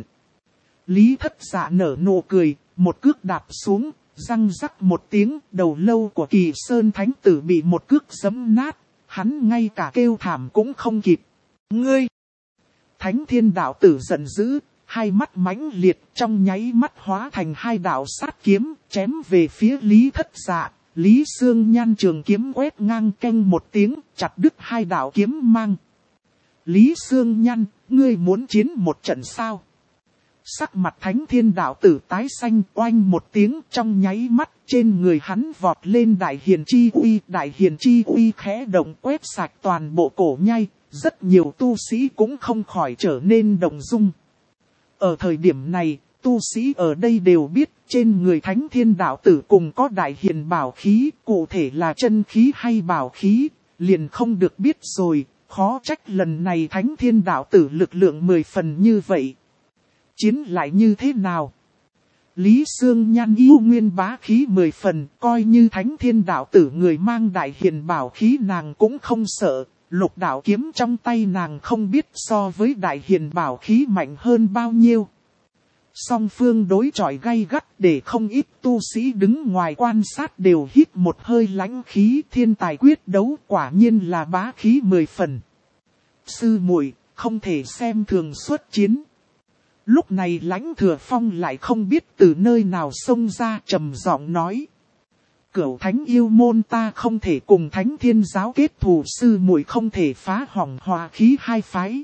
Lý Thất Dạ nở nụ cười, một cước đạp xuống, răng rắc một tiếng, đầu lâu của Kỳ Sơn Thánh Tử bị một cước giẫm nát, hắn ngay cả kêu thảm cũng không kịp. Ngươi! Thánh Thiên Đạo Tử giận dữ, hai mắt mãnh liệt, trong nháy mắt hóa thành hai đạo sát kiếm, chém về phía Lý Thất Dạ. Lý Sương Nhan trường kiếm quét ngang keng một tiếng, chặt đứt hai đạo kiếm mang. Lý Sương Nhan, ngươi muốn chiến một trận sao? Sắc mặt Thánh Thiên Đạo Tử tái xanh, oanh một tiếng, trong nháy mắt, trên người hắn vọt lên Đại Hiền Chi Uy. Đại Hiền Chi Uy khẽ động quét sạch toàn bộ cổ nhai, rất nhiều tu sĩ cũng không khỏi trở nên động dung. Ở thời điểm này, tu sĩ ở đây đều biết, trên người Thánh Thiên Đạo Tử cùng có Đại Hiền bảo khí, cụ thể là chân khí hay bảo khí, liền không được biết rồi. khó trách lần này Thánh Thiên đạo tử lực lượng 10 phần như vậy. Chiến lại như thế nào? Lý Sương Nhan yêu nguyên bá khí 10 phần, coi như Thánh Thiên đạo tử người mang đại hiền bảo khí nàng cũng không sợ, lục đạo kiếm trong tay nàng không biết so với đại hiền bảo khí mạnh hơn bao nhiêu. Song phương đối chọi gay gắt để không ít tu sĩ đứng ngoài quan sát đều hít một hơi lãnh khí, thiên tài quyết đấu quả nhiên là bá khí 10 phần. Sư muội không thể xem thường xuất chiến. Lúc này Lãnh Thừa Phong lại không biết từ nơi nào xông ra trầm giọng nói. Cửu Thánh yêu môn ta không thể cùng Thánh Thiên giáo kết thù, sư muội không thể phá hỏng hòa khí hai phái.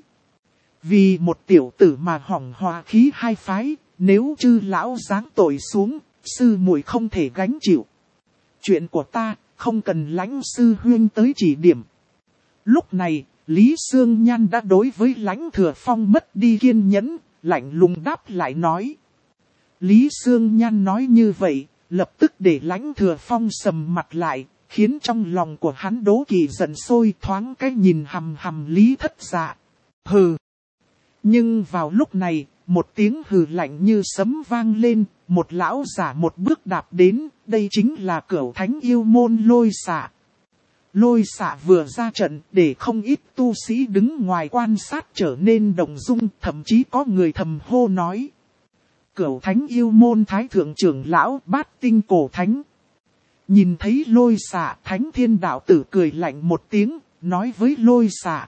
Vì một tiểu tử mà hỏng hòa khí hai phái, nếu chư lão giáng tội xuống, sư muội không thể gánh chịu. Chuyện của ta, không cần Lãnh sư huynh tới chỉ điểm. Lúc này, Lý Sương Nhan đã đối với Lãnh Thừa Phong mất đi kiên nhẫn, lạnh lùng đáp lại nói. Lý Sương Nhan nói như vậy, lập tức để Lãnh Thừa Phong sầm mặt lại, khiến trong lòng của hắn đố kỵ giận sôi, thoáng cái nhìn hằm hằm Lý Thất Dạ. Hừ. Nhưng vào lúc này, một tiếng hừ lạnh như sấm vang lên, một lão giả một bước đạp đến, đây chính là Cửu Thánh yêu môn Lôi Xạ. Lôi Xạ vừa ra trận để không ít tu sĩ đứng ngoài quan sát trở nên động dung, thậm chí có người thầm hô nói. Cửu Thánh yêu môn Thái Thượng trưởng lão Bát Tinh Cổ Thánh. Nhìn thấy Lôi Xạ, Thánh Thiên đạo tử cười lạnh một tiếng, nói với Lôi Xạ.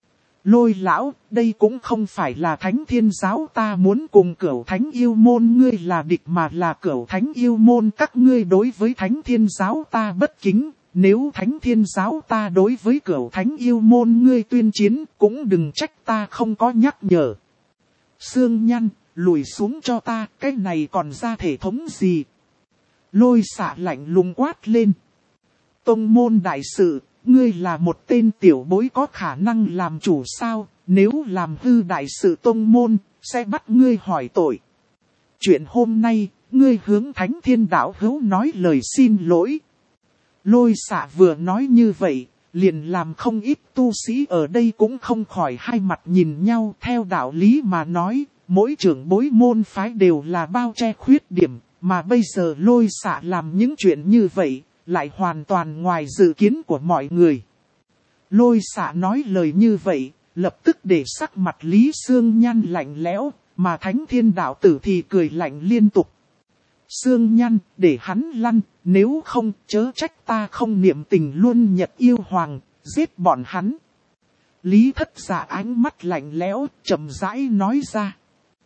Lôi lão, đây cũng không phải là Thánh Thiên giáo ta muốn cùng Cửu Thánh yêu môn ngươi là địch, mà là Cửu Thánh yêu môn các ngươi đối với Thánh Thiên giáo ta bất kính. Nếu Thánh Thiên giáo ta đối với Cửu Thánh yêu môn ngươi tuyên chiến, cũng đừng trách ta không có nhắc nhở. Sương Nhan, lùi xuống cho ta, cái này còn ra thể thống gì? Lôi Xạ lạnh lùng quát lên. Tông môn đại sự, ngươi là một tên tiểu bối có khả năng làm chủ sao? Nếu làm hư đại sự tông môn, sẽ bắt ngươi hỏi tội. Chuyện hôm nay, ngươi hướng Thánh Thiên đạo hữu nói lời xin lỗi. Lôi Xạ vừa nói như vậy, liền làm không ít tu sĩ ở đây cũng không khỏi hai mặt nhìn nhau. Theo đạo lý mà nói, mỗi trưởng bối môn phái đều là bao che khuyết điểm, mà bây giờ Lôi Xạ làm những chuyện như vậy, lại hoàn toàn ngoài dự kiến của mọi người. Lôi Xạ nói lời như vậy, lập tức để sắc mặt Lý Sương Nhan lạnh lẽo, mà Thánh Thiên đạo tử thì cười lạnh liên tục. Sương Nhan, để hắn lăn, nếu không chớ trách ta không niệm tình luôn nhật yêu hoàng, giết bọn hắn. Lý Thất Dạ ánh mắt lạnh lẽo, chậm rãi nói ra.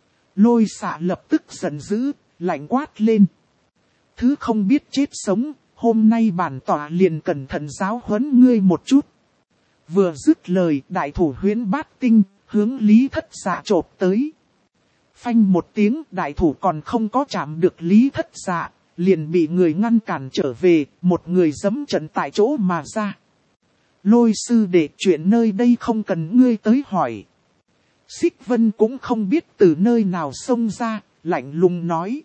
Lôi Xạ lập tức giận dữ, lạnh quát lên. Thứ không biết chết sống, hôm nay bản tọa liền cẩn thận giáo huấn ngươi một chút. Vừa dứt lời, đại thủ Huyễn Bát Tinh, hướng Lý Thất Dạ chộp tới. Phanh một tiếng, đại thủ còn không có chạm được Lý Thất Dạ, liền bị người ngăn cản trở về, một người giẫm trận tại chỗ mà ra. Lôi sư đệ, chuyện nơi đây không cần ngươi tới hỏi. Xích Vân cũng không biết từ nơi nào xông ra, lạnh lùng nói.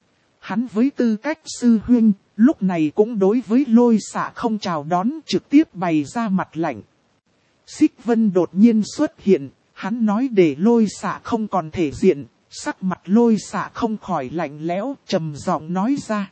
Hắn với tư cách sư huynh, lúc này cũng đối với Lôi Xạ không chào đón, trực tiếp bày ra mặt lạnh. Xích Vân đột nhiên xuất hiện, hắn nói để Lôi Xạ không còn thể diện, sắc mặt Lôi Xạ không khỏi lạnh lẽo, trầm giọng nói ra.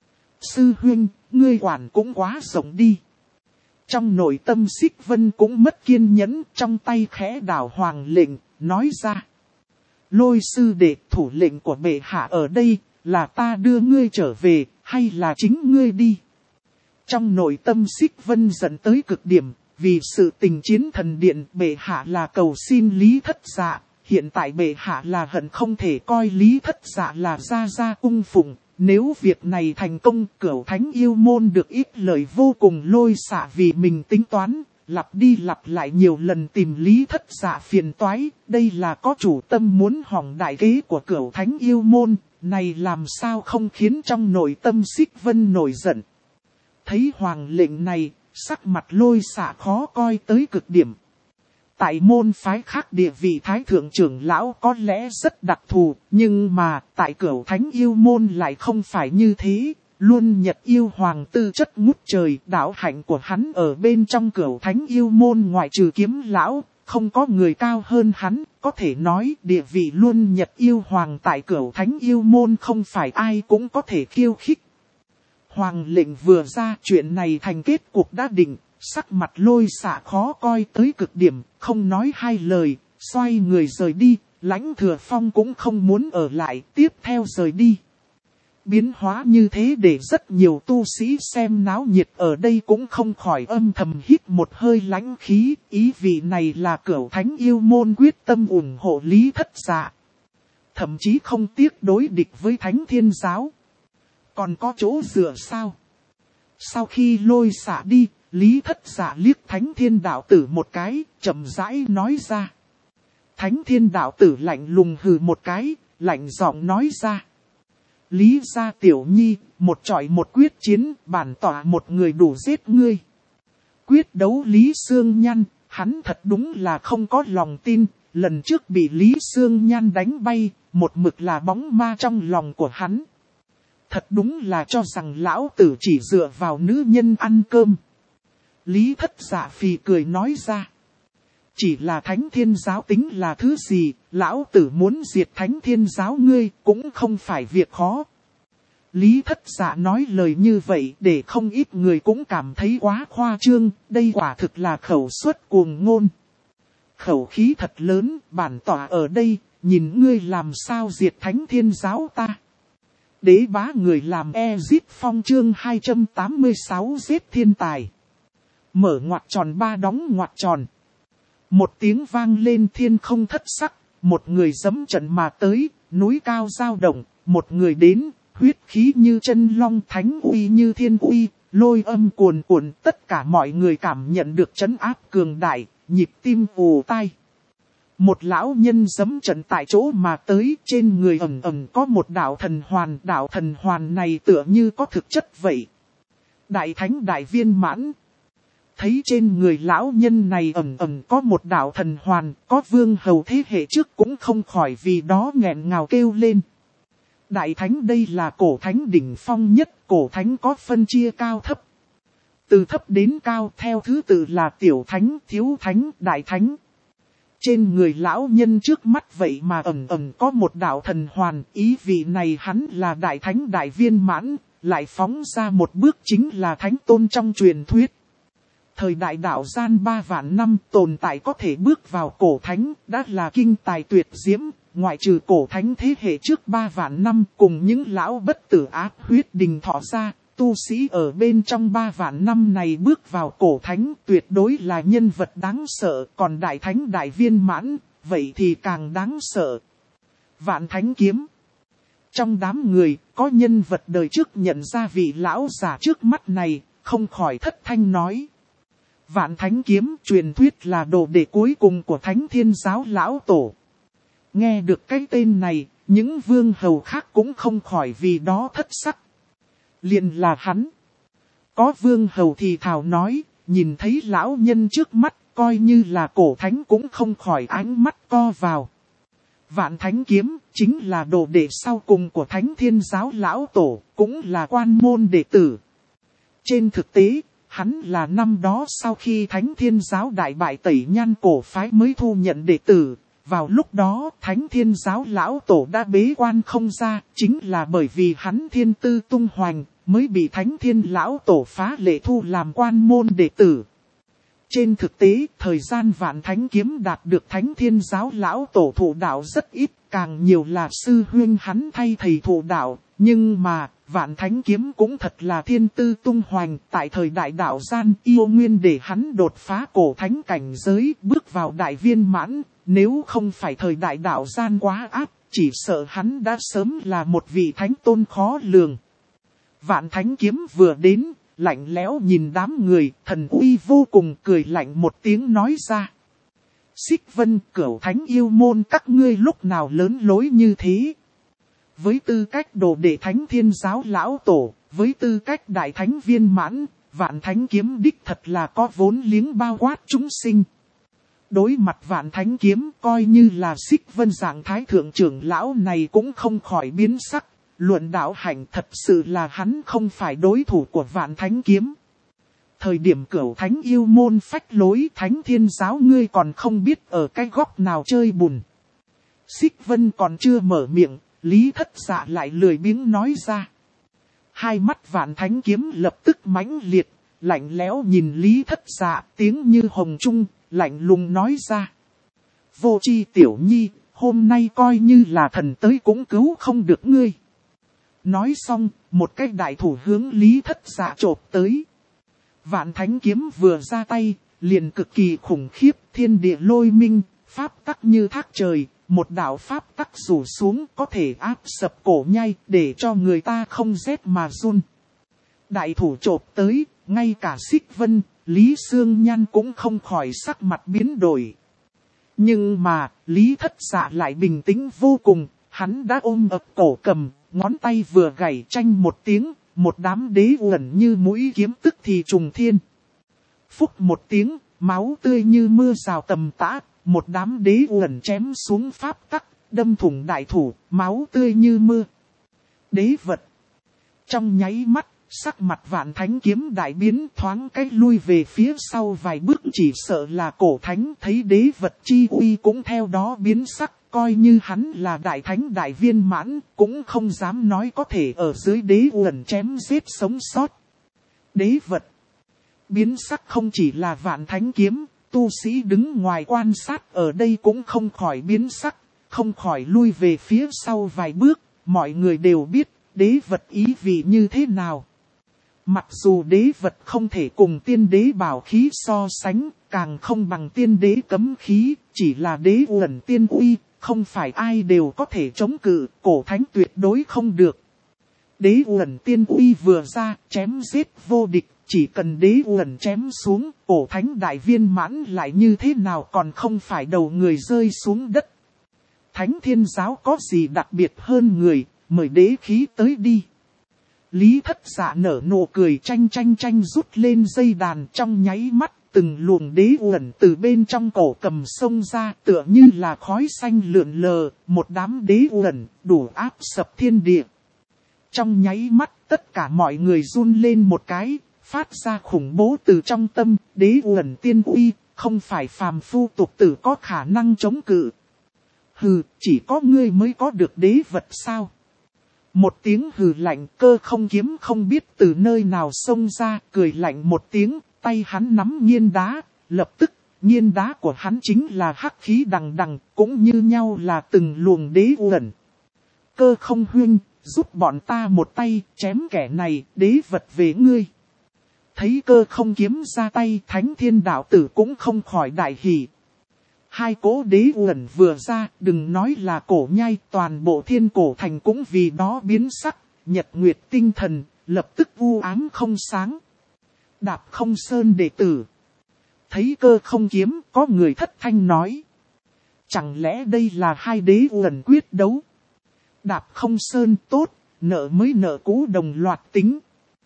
Sư huynh, ngươi quản cũng quá rộng đi. Trong nội tâm Xích Vân cũng mất kiên nhẫn, trong tay khẽ đảo hoàng lệnh, nói ra. Lôi sư đệ, thủ lệnh của bệ hạ ở đây, là ta đưa ngươi trở về, hay là chính ngươi đi? Trong nội tâm Xích Vân dẫn tới cực điểm, vì sự tình chiến thần điện bệ hạ là cầu xin Lý Thất Dạ, hiện tại bệ hạ là hận không thể coi Lý Thất Dạ là gia gia cung phụng. Nếu việc này thành công, Cửu Thánh yêu môn được ít lời vô cùng. Lôi Xạ vì mình tính toán, lặp đi lặp lại nhiều lần tìm Lý Thất Dạ phiền toái, đây là có chủ tâm muốn hỏng đại kế của Cửu Thánh yêu môn, này làm sao không khiến trong nội tâm Xích Vân nổi giận. Thấy hoàng lệnh này, sắc mặt Lôi Xạ khó coi tới cực điểm. Tại môn phái khác địa vị Thái Thượng trưởng lão có lẽ rất đặc thù, nhưng mà tại Cửu Thánh yêu môn lại không phải như thế. Luôn Nhật yêu hoàng tư chất ngút trời, đạo hạnh của hắn ở bên trong Cửu Thánh yêu môn ngoại trừ Kiếm lão, không có người cao hơn hắn, có thể nói địa vị Luôn Nhật yêu hoàng tại Cửu Thánh yêu môn không phải ai cũng có thể khiêu khích. Hoàng lệnh vừa ra, chuyện này thành kết cuộc đã định, sắc mặt Lôi Xạ khó coi tới cực điểm, không nói hai lời, xoay người rời đi, Lãnh Thừa Phong cũng không muốn ở lại, tiếp theo rời đi. Biến hóa như thế để rất nhiều tu sĩ xem náo nhiệt ở đây cũng không khỏi âm thầm hít một hơi lãnh khí, ý vị này là Cửu Thánh yêu môn quyết tâm ủng hộ Lý Thất Dạ. Thậm chí không tiếc đối địch với Thánh Thiên Giáo. Còn có chỗ dựa sao? Sau khi Lôi Xạ đi, Lý Thất Dạ liếc Thánh Thiên đạo tử một cái, chậm rãi nói ra. Thánh Thiên đạo tử lạnh lùng hừ một cái, lạnh giọng nói ra. Lý gia tiểu nhi, một chọi một quyết chiến, bản tỏa một người đủ giết ngươi. Quyết đấu Lý Sương Nhan, hắn thật đúng là không có lòng tin, lần trước bị Lý Sương Nhan đánh bay, một mực là bóng ma trong lòng của hắn. Thật đúng là cho rằng lão tử chỉ dựa vào nữ nhân ăn cơm. Lý Thất Dạ phì cười nói ra. Chỉ là Thánh Thiên Giáo tính là thứ gì, lão tử muốn diệt Thánh Thiên Giáo ngươi cũng không phải việc khó. Lý Thất Dạ nói lời như vậy để không ít người cũng cảm thấy quá khoa trương, đây quả thực là khẩu suất cuồng ngôn. Khẩu khí thật lớn, bản tỏa ở đây, nhìn ngươi làm sao diệt Thánh Thiên Giáo ta. Đế bá người làm Ezip Phong chương 286 giết thiên tài. Mở ngoặc tròn ba đóng ngoặc tròn. Một tiếng vang lên thiên không thất sắc, một người giẫm trận mà tới, núi cao dao động, một người đến, huyết khí như chân long, thánh uy như thiên uy, lôi âm cuồn cuộn, tất cả mọi người cảm nhận được trấn áp cường đại, nhịp tim ù tai. Một lão nhân giẫm trận tại chỗ mà tới, trên người ẩn ẩn có một đạo thần hoàn này tựa như có thực chất vậy. Đại thánh đại viên mãn. Thấy trên người lão nhân này ẩn ẩn có một đạo thần hoàn, có vương hầu thế hệ trước cũng không khỏi vì đó nghẹn ngào kêu lên. Đại thánh đây là cổ thánh đỉnh phong nhất, cổ thánh có phân chia cao thấp. Từ thấp đến cao theo thứ tự là tiểu thánh, thiếu thánh, đại thánh. Trên người lão nhân trước mắt vậy mà ẩn ẩn có một đạo thần hoàn, ý vị này hắn là đại thánh đại viên mãn, lại phóng ra một bước chính là thánh tôn trong truyền thuyết. Thời đại đạo gian 3 vạn năm tồn tại có thể bước vào cổ thánh, đã là kinh tài tuyệt diễm, ngoại trừ cổ thánh thế hệ trước 3 vạn năm cùng những lão bất tử áp huyết đình thọ ra, tu sĩ ở bên trong 3 vạn năm này bước vào cổ thánh tuyệt đối là nhân vật đáng sợ, còn đại thánh đại viên mãn, vậy thì càng đáng sợ. Vạn thánh kiếm. Trong đám người, có nhân vật đời trước nhận ra vị lão giả trước mắt này, không khỏi thất thanh nói. Vạn thánh kiếm truyền thuyết là đồ đệ cuối cùng của Thánh Thiên Giáo lão tổ. Nghe được cái tên này, những vương hầu khác cũng không khỏi vì đó thất sắc. Liền là hắn. Có vương hầu thì thào nói, nhìn thấy lão nhân trước mắt, coi như là cổ thánh cũng không khỏi ánh mắt co vào. Vạn thánh kiếm chính là đồ đệ sau cùng của Thánh Thiên Giáo lão tổ, cũng là quan môn đệ tử. Trên thực tế, hắn là năm đó sau khi Thánh Thiên Giáo đại bại Tẩy Nhan cổ phái mới thu nhận đệ tử. Vào lúc đó Thánh Thiên Giáo lão tổ đã bế quan không ra, chính là bởi vì hắn thiên tư tung hoành, mới bị Thánh Thiên lão tổ phá lệ thu làm quan môn đệ tử. Trên thực tế, thời gian Vạn Thánh kiếm đạt được Thánh Thiên Giáo lão tổ thụ đạo rất ít, càng nhiều là sư huynh hắn thay thầy thụ đạo, nhưng mà Vạn Thánh kiếm cũng thật là thiên tư tung hoành, tại thời đại đạo gian yêu nguyên để hắn đột phá cổ thánh cảnh giới, bước vào đại viên mãn, nếu không phải thời đại đạo gian quá áp, chỉ sợ hắn đã sớm là một vị thánh tôn khó lường. Vạn Thánh kiếm vừa đến, lạnh lẽo nhìn đám người, thần uy vô cùng, cười lạnh một tiếng nói ra. Xích Vân, Cửu Thánh yêu môn các ngươi lúc nào lớn lối như thế? Với tư cách đồ đệ Thánh Thiên Giáo lão tổ, với tư cách đại thánh viên mãn, Vạn Thánh kiếm đích thật là có vốn liếng bao quát chúng sinh. Đối mặt Vạn Thánh kiếm coi như là Xích Vân dạng thái thượng trưởng lão này cũng không khỏi biến sắc. Luận đạo hạnh thật sự là hắn không phải đối thủ của Vạn Thánh Kiếm. Thời điểm Cửu Thánh yêu môn phách lối Thánh Thiên Giáo ngươi còn không biết ở cái góc nào chơi bùn. Xích Vân còn chưa mở miệng, Lý Thất Dạ lại lười biếng nói ra. Hai mắt Vạn Thánh Kiếm lập tức mãnh liệt, lạnh lẽo nhìn Lý Thất Dạ, tiếng như hồng trung, lạnh lùng nói ra. Vô Chi tiểu nhi, hôm nay coi như là thần tới cũng cứu không được ngươi. Nói xong, một cái đại thủ hướng Lý Thất Dạ chộp tới. Vạn Thánh Kiếm vừa ra tay, liền cực kỳ khủng khiếp, thiên địa lôi minh, pháp tắc như thác trời, một đạo pháp tắc rủ xuống có thể áp sập cổ nhai để cho người ta không rét mà run. Đại thủ chộp tới, ngay cả Xích Vân, Lý Sương Nhan cũng không khỏi sắc mặt biến đổi. Nhưng mà, Lý Thất Dạ lại bình tĩnh vô cùng, hắn đã ôm ập cổ cầm, ngón tay vừa gảy chanh một tiếng, một đám đế uẩn như mũi kiếm tức thì trùng thiên. Phúc một tiếng, máu tươi như mưa rào tầm tã, một đám đế uẩn chém xuống pháp tắc, đâm thủng đại thủ, máu tươi như mưa. Đế vật. Trong nháy mắt, sắc mặt Vạn Thánh Kiếm đại biến thoáng cách lui về phía sau vài bước, chỉ sợ là cổ thánh thấy đế vật chi uy cũng theo đó biến sắc. Coi như hắn là đại thánh đại viên mãn, cũng không dám nói có thể ở dưới đế uẩn chém giết sống sót. Đế vật. Biến sắc không chỉ là Vạn Thánh Kiếm, tu sĩ đứng ngoài quan sát ở đây cũng không khỏi biến sắc, không khỏi lui về phía sau vài bước, mọi người đều biết đế vật ý vị như thế nào. Mặc dù đế vật không thể cùng tiên đế bảo khí so sánh, càng không bằng tiên đế cấm khí, chỉ là đế uẩn tiên uy. Không phải ai đều có thể chống cự, cổ thánh tuyệt đối không được. Đế uẩn tiên uy vừa ra, chém giết vô địch, chỉ cần đế uẩn chém xuống, cổ thánh đại viên mãn lại như thế nào còn không phải đầu người rơi xuống đất. Thánh Thiên Giáo có gì đặc biệt hơn người, mời đế khí tới đi. Lý Thất Dạ nở nụ cười chanh rút lên dây đàn trong nháy mắt. Từng luồng đế uẩn từ bên trong cổ cầm xông ra tựa như là khói xanh lượn lờ, một đám đế uẩn đủ áp sập thiên địa. Trong nháy mắt tất cả mọi người run lên một cái, phát ra khủng bố từ trong tâm, đế uẩn tiên uy, không phải phàm phu tục tử có khả năng chống cự. Hừ, chỉ có ngươi mới có được đế vật sao? Một tiếng hừ lạnh, Cơ Không Kiếm không biết từ nơi nào xông ra, cười lạnh một tiếng. Tay hắn nắm nghiên đá, lập tức, nghiên đá của hắn chính là hắc khí đằng đằng, cũng như nhau là từng luồng đế uẩn. Cơ Không huynh, giúp bọn ta một tay, chém kẻ này, đế vật về ngươi. Thấy Cơ Không Kiếm ra tay, Thánh Thiên đạo tử cũng không khỏi đại hỉ. Hai cỗ đế uẩn vừa ra, đừng nói là cổ nhai, toàn bộ thiên cổ thành cũng vì đó biến sắc, nhật nguyệt tinh thần, lập tức u ám không sáng. Đạp Không Sơn đệ tử. Thấy Cơ Không Kiếm, có người thất thanh nói. Chẳng lẽ đây là hai đế uẩn quyết đấu? Đạp Không Sơn tốt, nợ mới nợ cũ đồng loạt tính.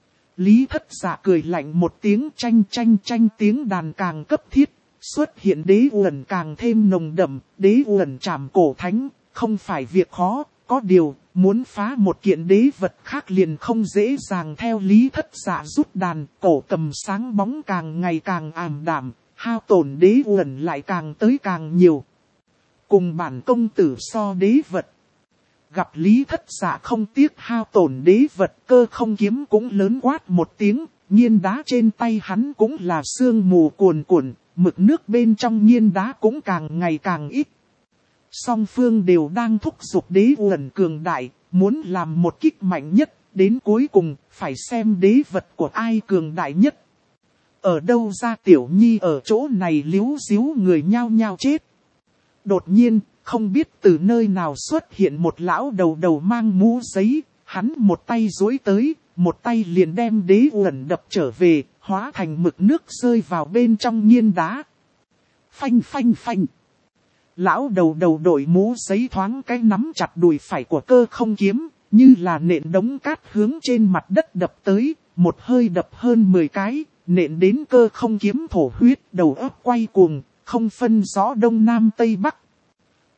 Lý Thất Dạ cười lạnh một tiếng, chanh tiếng đàn càng cấp thiết. Xuất hiện đế uẩn càng thêm nồng đậm, đế uẩn trảm cổ thánh, không phải việc khó, có điều, muốn phá một kiện đế vật khác liền không dễ dàng. Theo Lý Thất Dạ rút đàn, cổ cầm sáng bóng càng ngày càng ảm đạm, hao tổn đế uẩn lại càng tới càng nhiều. Cùng bản công tử so đế vật. Gặp Lý Thất Dạ không tiếc hao tổn đế vật, Cơ Không Kiếm cũng lớn quát một tiếng, nghiên đá trên tay hắn cũng là sương mù cuồn cuộn, mực nước bên trong nghiên đá cũng càng ngày càng ít. Song phương đều đang thúc giục đế uẩn cường đại, muốn làm một kích mạnh nhất, đến cuối cùng phải xem đế vật của ai cường đại nhất. Ở đâu ra tiểu nhi ở chỗ này líu díu người nhao nhao chết. Đột nhiên, không biết từ nơi nào xuất hiện một lão đầu mang mũ giấy, hắn một tay duỗi tới, một tay liền đem đế uẩn đập trở về, hóa thành mực nước rơi vào bên trong nghiên đá. Phanh. Lão đầu đội mũ giấy thoáng cái nắm chặt đùi phải của Cơ Không Kiếm, như là nện đống cát hướng trên mặt đất đập tới, một hơi đập hơn 10 cái, nện đến Cơ Không Kiếm thổ huyết, đầu óc quay cuồng, không phân rõ đông nam tây bắc.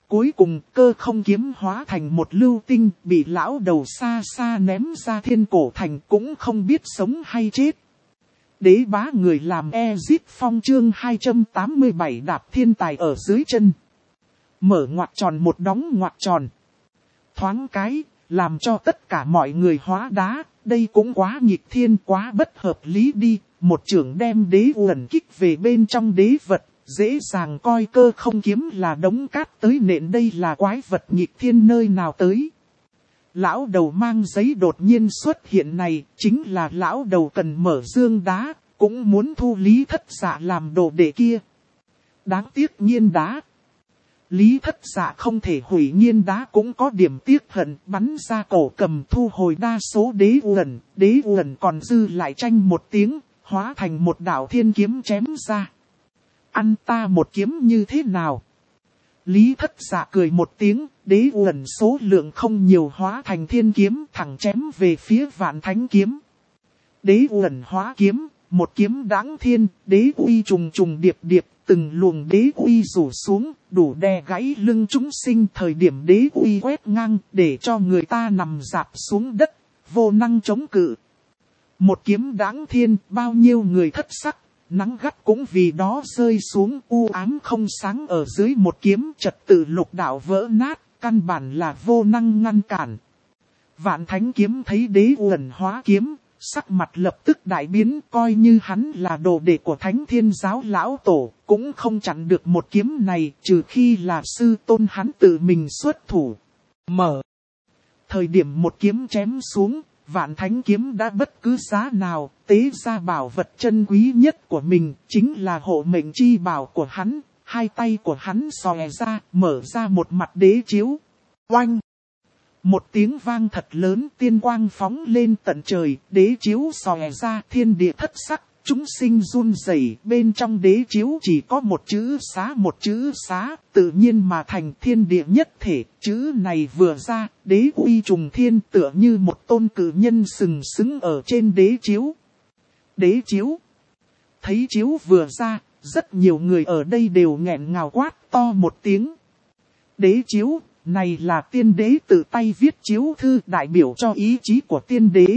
Cuối cùng cơ không kiếm hóa thành một lưu tinh bị lão đầu xa xa ném ra thiên cổ thành cũng không biết sống hay chết. Đế bá người làm Ezip Phong chương 287 đạp thiên tài ở dưới chân. Mở ngoặc tròn một đóng ngoặc tròn. Thoáng cái, làm cho tất cả mọi người hóa đá, đây cũng quá nghịch thiên quá bất hợp lý đi. Một chưởng đem đế uẩn kích về bên trong đế vật, dễ dàng coi cơ không kiếm là đống cát tới nện đây là quái vật nghịch thiên nơi nào tới. Lão đầu mang giấy đột nhiên xuất hiện này, chính là lão đầu cần mở dương đá, cũng muốn thu Lý Thất Dạ làm đồ đệ kia. Đáng tiếc nhiên đá. Lý Thất Dạ không thể hủy nhiên đá cũng có điểm tiếc hận, bắn ra cổ cầm thu hồi đa số đế uẩn còn dư lại tranh một tiếng, hóa thành một đạo thiên kiếm chém ra. Ăn ta một kiếm như thế nào? Lý Thất Dạ cười một tiếng, đế uẩn số lượng không nhiều hóa thành thiên kiếm thẳng chém về phía Vạn Thánh kiếm. Đế uẩn hóa kiếm, một kiếm đãng thiên, đế uy trùng trùng điệp điệp, từng luồng đế uy rủ xuống, đủ đè gãy lưng chúng sinh. Thời điểm đế uy quét ngang, để cho người ta nằm rạp xuống đất, vô năng chống cự. Một kiếm đãng thiên, bao nhiêu người thất sắc, nắng gắt cũng vì đó rơi xuống, u ám không sáng ở dưới một kiếm, trật tự lục đạo vỡ nát, căn bản là vô năng ngăn cản. Vạn Thánh kiếm thấy đế uẩn hóa kiếm, sắc mặt lập tức đại biến, coi như hắn là đồ đệ của Thánh Thiên Giáo lão tổ, cũng không chặn được một kiếm này, trừ khi là sư tôn hắn tự mình xuất thủ. Thời điểm một kiếm chém xuống, Vạn Thánh kiếm đã bất cứ giá nào, tế ra bảo vật chân quý nhất của mình, chính là hộ mệnh chi bảo của hắn. Hai tay của hắn xòe ra, mở ra một mặt đế chiếu. Oanh! Một tiếng vang thật lớn, tiên quang phóng lên tận trời, đế chiếu xòe ra, thiên địa thất sắc, chúng sinh run rẩy. Bên trong đế chiếu chỉ có một chữ xá, tự nhiên mà thành thiên địa nhất thể. Chữ này vừa ra, đế uy trùng thiên, tựa như một tôn cử nhân sừng sững ở trên đế chiếu. Đế chiếu. Thấy chiếu vừa ra, rất nhiều người ở đây đều nghẹn ngào quát to một tiếng. Đế chiếu. Này là tiên đế tự tay viết chiếu thư đại biểu cho ý chí của tiên đế.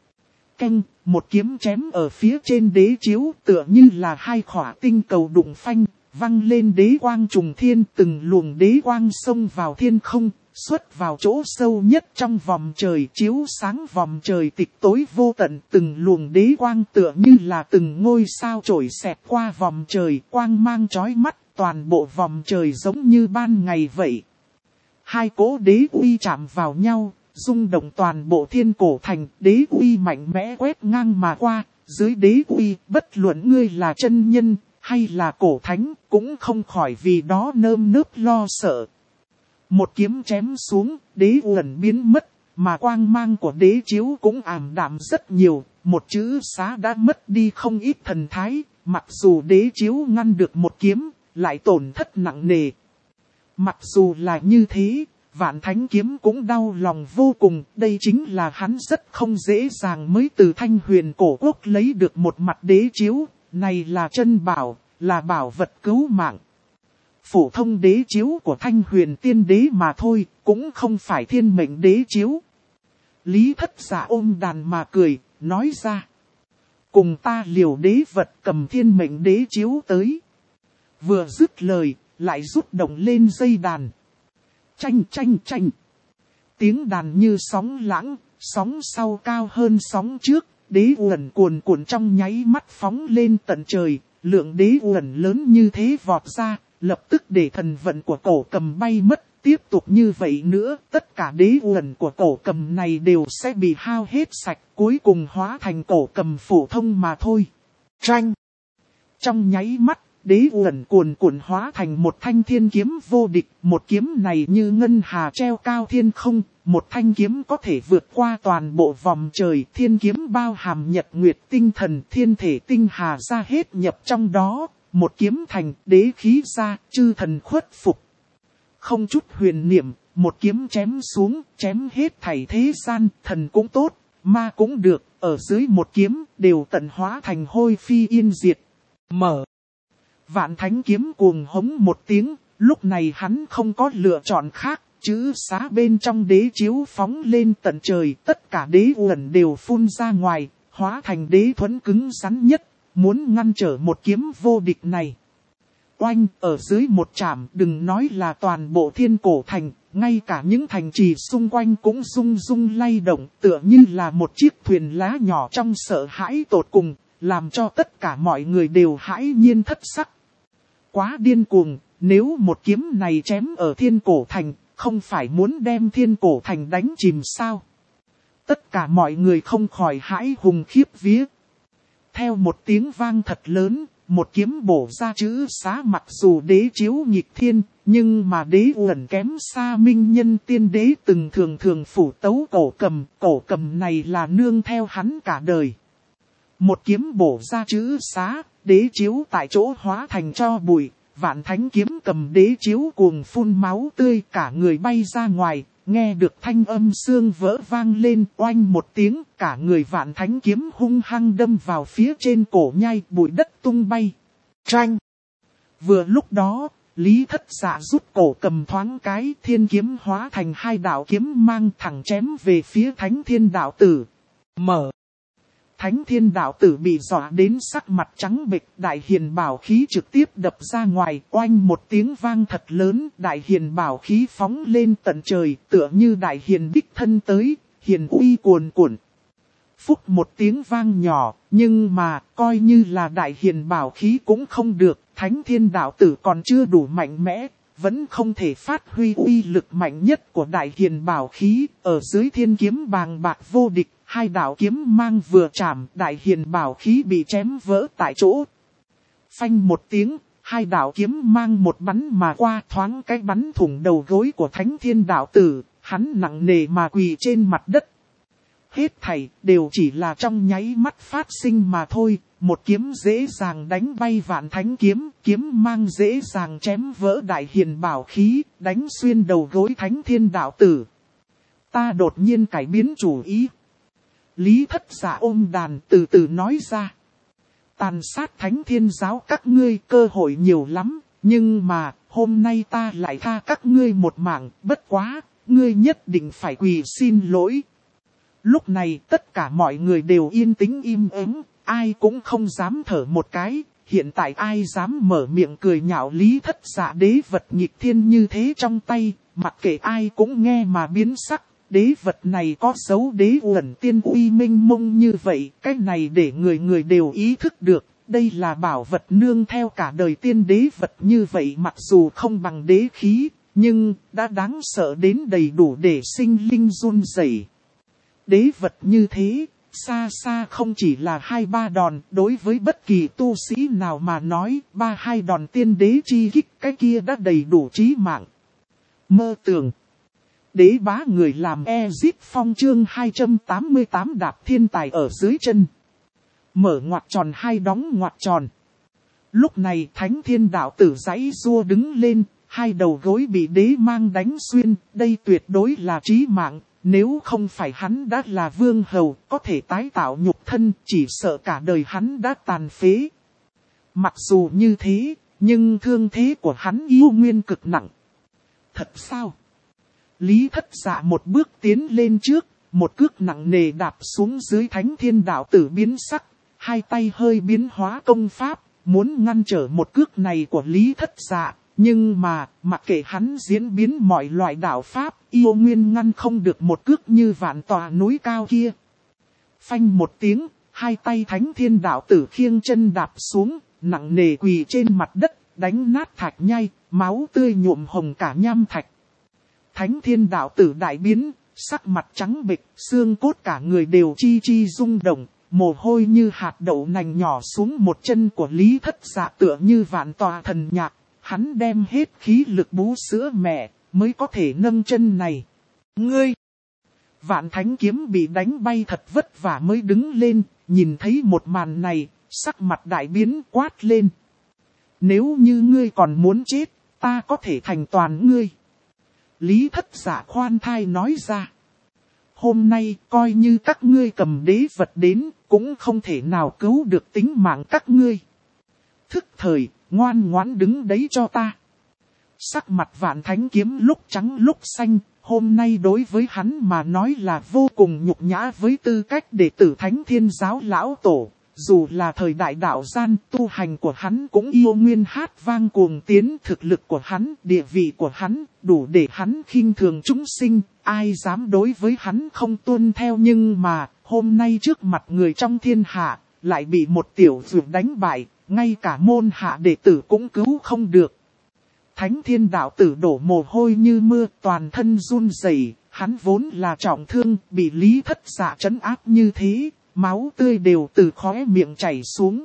Canh, một kiếm chém ở phía trên đế chiếu tựa như là hai khỏa tinh cầu đụng phanh, văng lên đế quang trùng thiên, từng luồng đế quang xông vào thiên không, xuất vào chỗ sâu nhất trong vòng trời, chiếu sáng vòng trời tịch tối vô tận, từng luồng đế quang tựa như là từng ngôi sao trổi xẹt qua vòng trời, quang mang chói mắt, toàn bộ vòng trời giống như ban ngày vậy. Hai cỗ đế uy chạm vào nhau, rung động toàn bộ thiên cổ thành, đế uy mạnh mẽ quét ngang mà qua, dưới đế uy, bất luận ngươi là chân nhân, hay là cổ thánh, cũng không khỏi vì đó nơm nớp lo sợ. Một kiếm chém xuống, đế uẩn biến mất, mà quang mang của đế chiếu cũng ảm đạm rất nhiều, một chữ xá đã mất đi không ít thần thái, mặc dù đế chiếu ngăn được một kiếm, lại tổn thất nặng nề. Mặc dù là như thế, Vạn Thánh kiếm cũng đau lòng vô cùng, đây chính là hắn rất không dễ dàng mới từ Thanh Huyền cổ quốc lấy được một mặt đế chiếu, này là chân bảo, là bảo vật cứu mạng. Phổ thông đế chiếu của Thanh Huyền tiên đế mà thôi, cũng không phải thiên mệnh đế chiếu. Lý Thất Dạ ôm đàn mà cười, nói ra. Cùng ta liều đế vật cầm thiên mệnh đế chiếu tới. Vừa dứt lời, lại rút động lên dây đàn. Chanh chanh chanh. Tiếng đàn như sóng lãng, sóng sau cao hơn sóng trước, đế uẩn cuồn cuộn trong nháy mắt phóng lên tận trời, lượng đế uẩn lớn như thế vọt ra, lập tức để thần vận của cổ cầm bay mất, tiếp tục như vậy nữa, tất cả đế uẩn của cổ cầm này đều sẽ bị hao hết sạch, cuối cùng hóa thành cổ cầm phổ thông mà thôi. Chanh. Trong nháy mắt, đế uẩn cuồn cuộn hóa thành một thanh thiên kiếm vô địch, một kiếm này như ngân hà treo cao thiên không, một thanh kiếm có thể vượt qua toàn bộ vòng trời, thiên kiếm bao hàm nhật nguyệt tinh thần, thiên thể tinh hà ra hết nhập trong đó, một kiếm thành, đế khí ra, chư thần khuất phục. Không chút huyền niệm, một kiếm chém xuống, chém hết thảy thế gian, thần cũng tốt, ma cũng được, ở dưới một kiếm, đều tận hóa thành hôi phi yên diệt. Vạn Thánh kiếm cuồng hống một tiếng, Lúc này hắn không có lựa chọn khác, chữ xá bên trong đế chiếu phóng lên tận trời, tất cả đế uẩn đều phun ra ngoài, hóa thành đế thuẫn cứng rắn nhất, muốn ngăn trở một kiếm vô địch này. Oanh, ở dưới một chạm, đừng nói là toàn bộ thiên cổ thành, ngay cả những thành trì xung quanh cũng rung rung lay động, tựa như là một chiếc thuyền lá nhỏ trong sợ hãi tột cùng, làm cho tất cả mọi người đều hãi nhiên thất sắc. Quá điên cuồng, nếu một kiếm này chém ở thiên cổ thành, không phải muốn đem thiên cổ thành đánh chìm sao? Tất cả mọi người không khỏi hãi hùng khiếp vía. Theo một tiếng vang thật lớn, một kiếm bổ ra chữ xá, mặc dù đế chiếu nghịch thiên, nhưng mà đế uẩn kém xa minh nhân tiên đế từng thường phủ tấu cổ cầm này là nương theo hắn cả đời. Một kiếm bổ ra chữ xá, đế chiếu tại chỗ hóa thành tro bụi, vạn thánh kiếm cầm đế chiếu cuồng phun máu tươi, cả người bay ra ngoài, nghe được thanh âm xương vỡ vang lên, oanh một tiếng, cả người vạn thánh kiếm hung hăng đâm vào phía trên cổ nhai, bụi đất tung bay. Tranh! Vừa lúc đó, Lý Thất Dạ rút cổ cầm thoáng cái, thiên kiếm hóa thành hai đạo kiếm mang thẳng chém về phía Thánh Thiên Đạo Tử. Mở! Thánh Thiên Đạo Tử bị dọa đến sắc mặt trắng bệch, đại hiền bảo khí trực tiếp đập ra ngoài, oanh một tiếng vang thật lớn, đại hiền bảo khí phóng lên tận trời, tựa như đại hiền đích thân tới, hiền uy cuồn cuộn. Phúc một tiếng vang nhỏ, nhưng mà coi như là đại hiền bảo khí cũng không được, Thánh Thiên Đạo Tử còn chưa đủ mạnh mẽ, vẫn không thể phát huy uy lực mạnh nhất của đại hiền bảo khí, ở dưới thiên kiếm bàng bạc vô địch. Hai đạo kiếm mang vừa chạm, đại hiền bảo khí bị chém vỡ tại chỗ. Phanh một tiếng, hai đạo kiếm mang một bắn mà qua, thoáng cái bắn thủng đầu gối của Thánh Thiên Đạo Tử, hắn nặng nề mà quỳ trên mặt đất. Hết thảy đều chỉ là trong nháy mắt phát sinh mà thôi, một kiếm dễ dàng đánh bay vạn thánh kiếm, kiếm mang dễ dàng chém vỡ đại hiền bảo khí, đánh xuyên đầu gối Thánh Thiên Đạo Tử. Ta đột nhiên cải biến chủ ý. Lý Thất Dạ ôm đàn từ từ nói ra. Tàn sát Thánh Thiên Giáo các ngươi cơ hội nhiều lắm, nhưng mà hôm nay ta lại tha các ngươi một mạng, bất quá, ngươi nhất định phải quỳ xin lỗi. Lúc này tất cả mọi người đều yên tĩnh im ắng, ai cũng không dám thở một cái, hiện tại ai dám mở miệng cười nhạo Lý Thất Dạ đế vật nghịch thiên như thế trong tay, mặc kệ ai cũng nghe mà biến sắc. Đế vật này có dấu đế uẩn tiên uy minh mông như vậy, cái này để người người đều ý thức được, đây là bảo vật nương theo cả đời tiên đế vật như vậy, mặc dù không bằng đế khí, nhưng đã đáng sợ đến đầy đủ để sinh linh run rẩy. Đế vật như thế, xa xa không chỉ là 2-3 đòn, đối với bất kỳ tu sĩ nào mà nói, 3-2 đòn tiên đế chi kích cái kia đã đầy đủ chí mạng. Mơ tưởng. Đế bá người làm Ezip Phong chương 288 đạp thiên tài ở dưới chân. Mở ngoặc tròn hai đóng ngoặc tròn. Lúc này Thánh Thiên Đạo Tử giãy giụa đứng lên, hai đầu gối bị đế mang đánh xuyên, đây tuyệt đối là chí mạng, nếu không phải hắn đã là vương hầu, có thể tái tạo nhục thân, chỉ sợ cả đời hắn đã tàn phế. Mặc dù như thế, nhưng thương thế của hắn yêu nguyên cực nặng. Thật sao? Lý Thất Dạ một bước tiến lên trước, một cước nặng nề đạp xuống dưới Thánh Thiên Đạo Tử biến sắc, hai tay hơi biến hóa công pháp, muốn ngăn trở một cước này của Lý Thất Dạ, nhưng mà, mặc kệ hắn diễn biến mọi loại đạo pháp, yêu nguyên ngăn không được một cước như vạn tòa núi cao kia. Phanh một tiếng, hai tay Thánh Thiên Đạo Tử khiêng chân đạp xuống, nặng nề quỳ trên mặt đất, đánh nát thạch nhai, máu tươi nhuộm hồng cả nham thạch. Thánh Thiên Đạo Tử đại biến, sắc mặt trắng bệch, xương cốt cả người đều chi chi rung động, mồ hôi như hạt đậu nành nhỏ xuống một chân của Lý Thất Dạ tựa như vạn tòa thần nhạc, hắn đem hết khí lực bú sữa mẹ, mới có thể nâng chân này. Ngươi! Vạn thánh kiếm bị đánh bay thật vất vả mới đứng lên, nhìn thấy một màn này, sắc mặt đại biến quát lên. Nếu như ngươi còn muốn chết, ta có thể thành toàn ngươi. Lý Thất Dạ khoan thai nói ra. Hôm nay coi như các ngươi cầm đế vật đến, cũng không thể nào cứu được tính mạng các ngươi. Thức thời, ngoan ngoãn đứng đấy cho ta. Sắc mặt Vạn Thánh Kiếm lúc trắng lúc xanh, hôm nay đối với hắn mà nói là vô cùng nhục nhã với tư cách đệ tử Thánh Thiên Giáo lão tổ. Dù là thời đại đạo gian, tu hành của hắn cũng yêu nguyên hát vang cuồng tiến, thực lực của hắn, địa vị của hắn, đủ để hắn khinh thường chúng sinh, ai dám đối với hắn không tuân theo. Nhưng mà, hôm nay trước mặt người trong thiên hạ, lại bị một tiểu dược đánh bại, ngay cả môn hạ đệ tử cũng cứu không được. Thánh Thiên đạo tử đổ mồ hôi như mưa, toàn thân run rẩy, hắn vốn là trọng thương, bị Lý Thất Dạ trấn áp như thế. Máu tươi đều từ khóe miệng chảy xuống.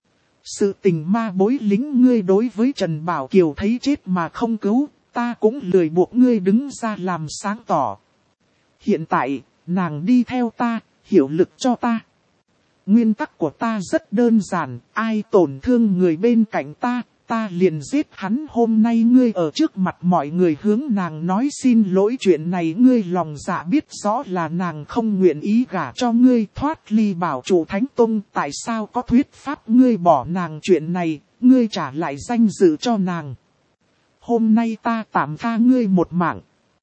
Sự tình ma bối lính ngươi đối với Trần Bảo Kiều thấy chết mà không cứu, ta cũng lười buộc ngươi đứng ra làm sáng tỏ. Hiện tại, nàng đi theo ta, hiệu lực cho ta. Nguyên tắc của ta rất đơn giản, ai tổn thương người bên cạnh ta, ta liền giết hắn. Hôm nay ngươi ở trước mặt mọi người hướng nàng nói xin lỗi, chuyện này ngươi lòng dạ biết rõ là nàng không nguyện ý gả cho ngươi, thoát ly Bảo Trụ Thánh Tông. Tại sao có thuyết pháp ngươi bỏ nàng chuyện này, ngươi trả lại danh dự cho nàng. Hôm nay ta tạm tha ngươi một mạng.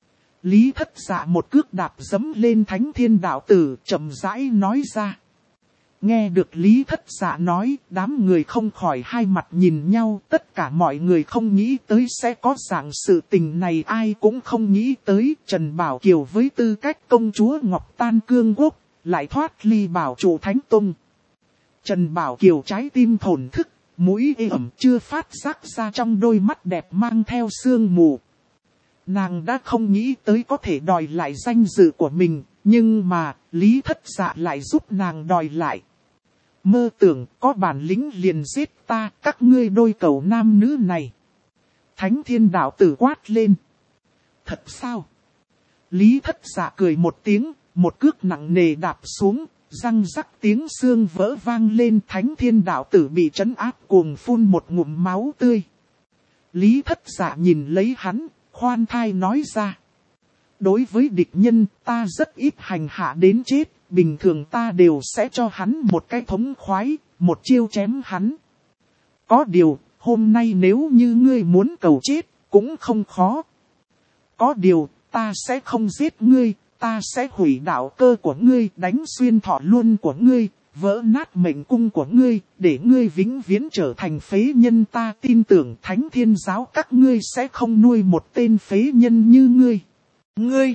Lý Thất Dạ một cước đạp dẫm lên Thánh Thiên đạo tử, chậm rãi nói ra. Nghe được Lý Thất Dạ nói, đám người không khỏi hai mặt nhìn nhau, tất cả mọi người không nghĩ tới sẽ có dạng sự tình này, ai cũng không nghĩ tới Trần Bảo Kiều với tư cách công chúa Ngọc Tan Cương Quốc, lại thoát ly Bảo Trụ Thánh Tông. Trần Bảo Kiều trái tim thổn thức, mũi ê ẩm chưa phát giác ra trong đôi mắt đẹp mang theo sương mù. Nàng đã không nghĩ tới có thể đòi lại danh dự của mình, nhưng mà Lý Thất Dạ lại giúp nàng đòi lại. Mơ tưởng có bản lĩnh liền giết ta, các ngươi đôi cẩu nam nữ này. Thánh Thiên đạo tử quát lên. Thật sao? Lý Thất Dạ cười một tiếng, một cước nặng nề đạp xuống, răng rắc tiếng xương vỡ vang lên. Thánh Thiên đạo tử bị trấn áp cuồng phun một ngụm máu tươi. Lý Thất Dạ nhìn lấy hắn, khoan thai nói ra. Đối với địch nhân ta rất ít hành hạ đến chết. Bình thường ta đều sẽ cho hắn một cái thống khoái, một chiêu chém hắn. Có điều, hôm nay nếu như ngươi muốn cầu chết, cũng không khó. Có điều, ta sẽ không giết ngươi, ta sẽ hủy đạo cơ của ngươi, đánh xuyên thọ luân của ngươi, vỡ nát mệnh cung của ngươi, để ngươi vĩnh viễn trở thành phế nhân. Ta tin tưởng Thánh Thiên giáo các ngươi sẽ không nuôi một tên phế nhân như ngươi. Ngươi!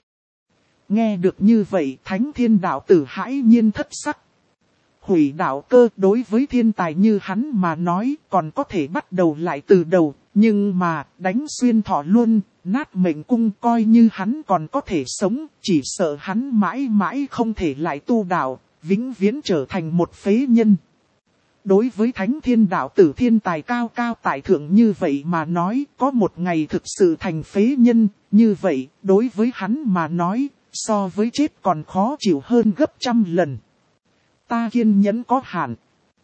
Nghe được như vậy Thánh Thiên đạo tử hãi nhiên thất sắc. Hủy đạo cơ đối với thiên tài như hắn mà nói còn có thể bắt đầu lại từ đầu. Nhưng mà đánh xuyên thọ luân, nát mệnh cung coi như hắn còn có thể sống. Chỉ sợ hắn mãi mãi không thể lại tu đạo, vĩnh viễn trở thành một phế nhân. Đối với Thánh Thiên đạo tử thiên tài cao cao tại thượng như vậy mà nói, có một ngày thực sự thành phế nhân, như vậy đối với hắn mà nói, so với chết còn khó chịu hơn gấp trăm lần. Ta kiên nhẫn có hạn.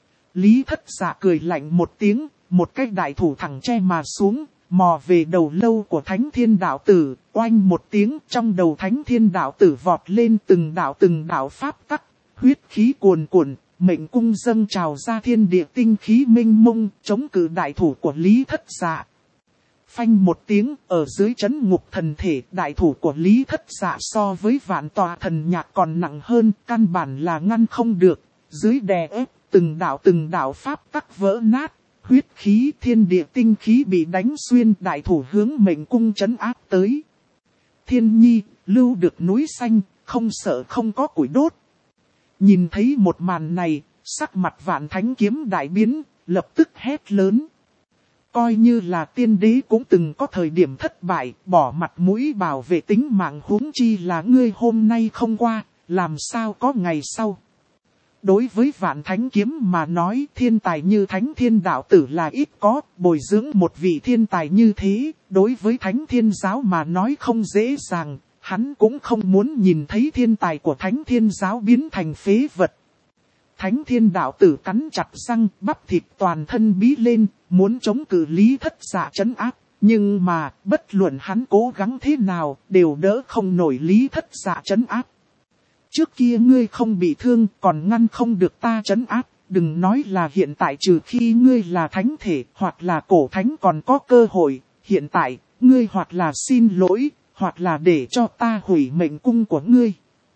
Lý Thất Dạ cười lạnh một tiếng, một cái đại thủ thẳng che mà xuống, mò về đầu lâu của Thánh Thiên đạo tử, oanh một tiếng, trong đầu Thánh Thiên đạo tử vọt lên từng đạo pháp tắc, huyết khí cuồn cuộn, mệnh cung dâng trào ra thiên địa tinh khí minh mông, chống cự đại thủ của Lý Thất Dạ. Phanh một tiếng, ở dưới chấn ngục thần thể, đại thủ của Lý Thất Dạ so với vạn tòa thần nhạc còn nặng hơn, căn bản là ngăn không được. Dưới đè ép, từng đạo pháp tắc vỡ nát, huyết khí thiên địa tinh khí bị đánh xuyên, đại thủ hướng mệnh cung trấn áp tới. Thiên nhi, lưu được núi xanh, không sợ không có củi đốt. Nhìn thấy một màn này, sắc mặt Vạn Thánh Kiếm đại biến, lập tức hét lớn. Coi như là tiên đế cũng từng có thời điểm thất bại, bỏ mặt mũi bảo vệ tính mạng, huống chi là ngươi hôm nay không qua, làm sao có ngày sau. Đối với Vạn Thánh Kiếm mà nói, thiên tài như Thánh Thiên đạo tử là ít có, bồi dưỡng một vị thiên tài như thế, đối với Thánh Thiên giáo mà nói không dễ dàng, hắn cũng không muốn nhìn thấy thiên tài của Thánh Thiên giáo biến thành phế vật. Thánh Thiên đạo tử cắn chặt răng, bắp thịt toàn thân bí lên, muốn chống cự Lý Thất Dạ trấn áp, nhưng mà bất luận hắn cố gắng thế nào, đều đỡ không nổi Lý Thất Dạ trấn áp. Trước kia ngươi không bị thương, còn ngăn không được ta trấn áp, đừng nói là hiện tại, trừ khi ngươi là thánh thể hoặc là cổ thánh còn có cơ hội, hiện tại ngươi hoặc là xin lỗi, hoặc là để cho ta hủy mệnh cung của ngươi.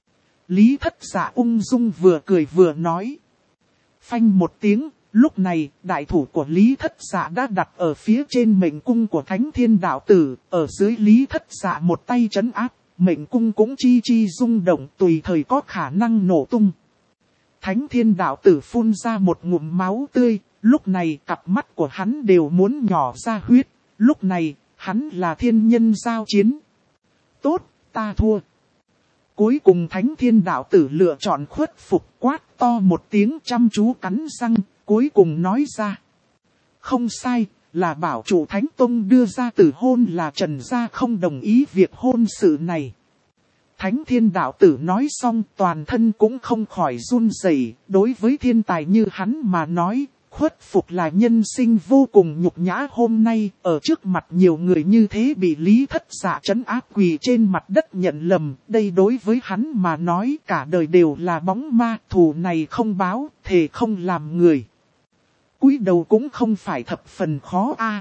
Lý Thất Dạ ung dung vừa cười vừa nói. Phanh một tiếng, lúc này đại thủ của Lý Thất Dạ đã đặt ở phía trên mệnh cung của Thánh Thiên Đạo Tử, ở dưới Lý Thất Dạ một tay trấn áp, mệnh cung cũng chi chi rung động tùy thời có khả năng nổ tung. Thánh Thiên Đạo Tử phun ra một ngụm máu tươi, lúc này cặp mắt của hắn đều muốn nhỏ ra huyết, lúc này hắn là thiên nhân giao chiến. Tốt, ta thua. Cuối cùng Thánh Thiên Đạo Tử lựa chọn khuất phục, quát to một tiếng chăm chú cắn răng, cuối cùng nói ra. Không sai, là bảo chủ Thánh Tông đưa ra tử hôn, là Trần gia không đồng ý việc hôn sự này. Thánh Thiên Đạo Tử nói xong toàn thân cũng không khỏi run rẩy. Đối với thiên tài như hắn mà nói, khuất phục là nhân sinh vô cùng nhục nhã. Hôm nay ở trước mặt nhiều người như thế bị Lý Thất Dạ trấn áp quỳ trên mặt đất nhận lầm. Đây đối với hắn mà nói cả đời đều là bóng ma, thù này không báo, thề không làm người. Cúi đầu cũng không phải thập phần khó a.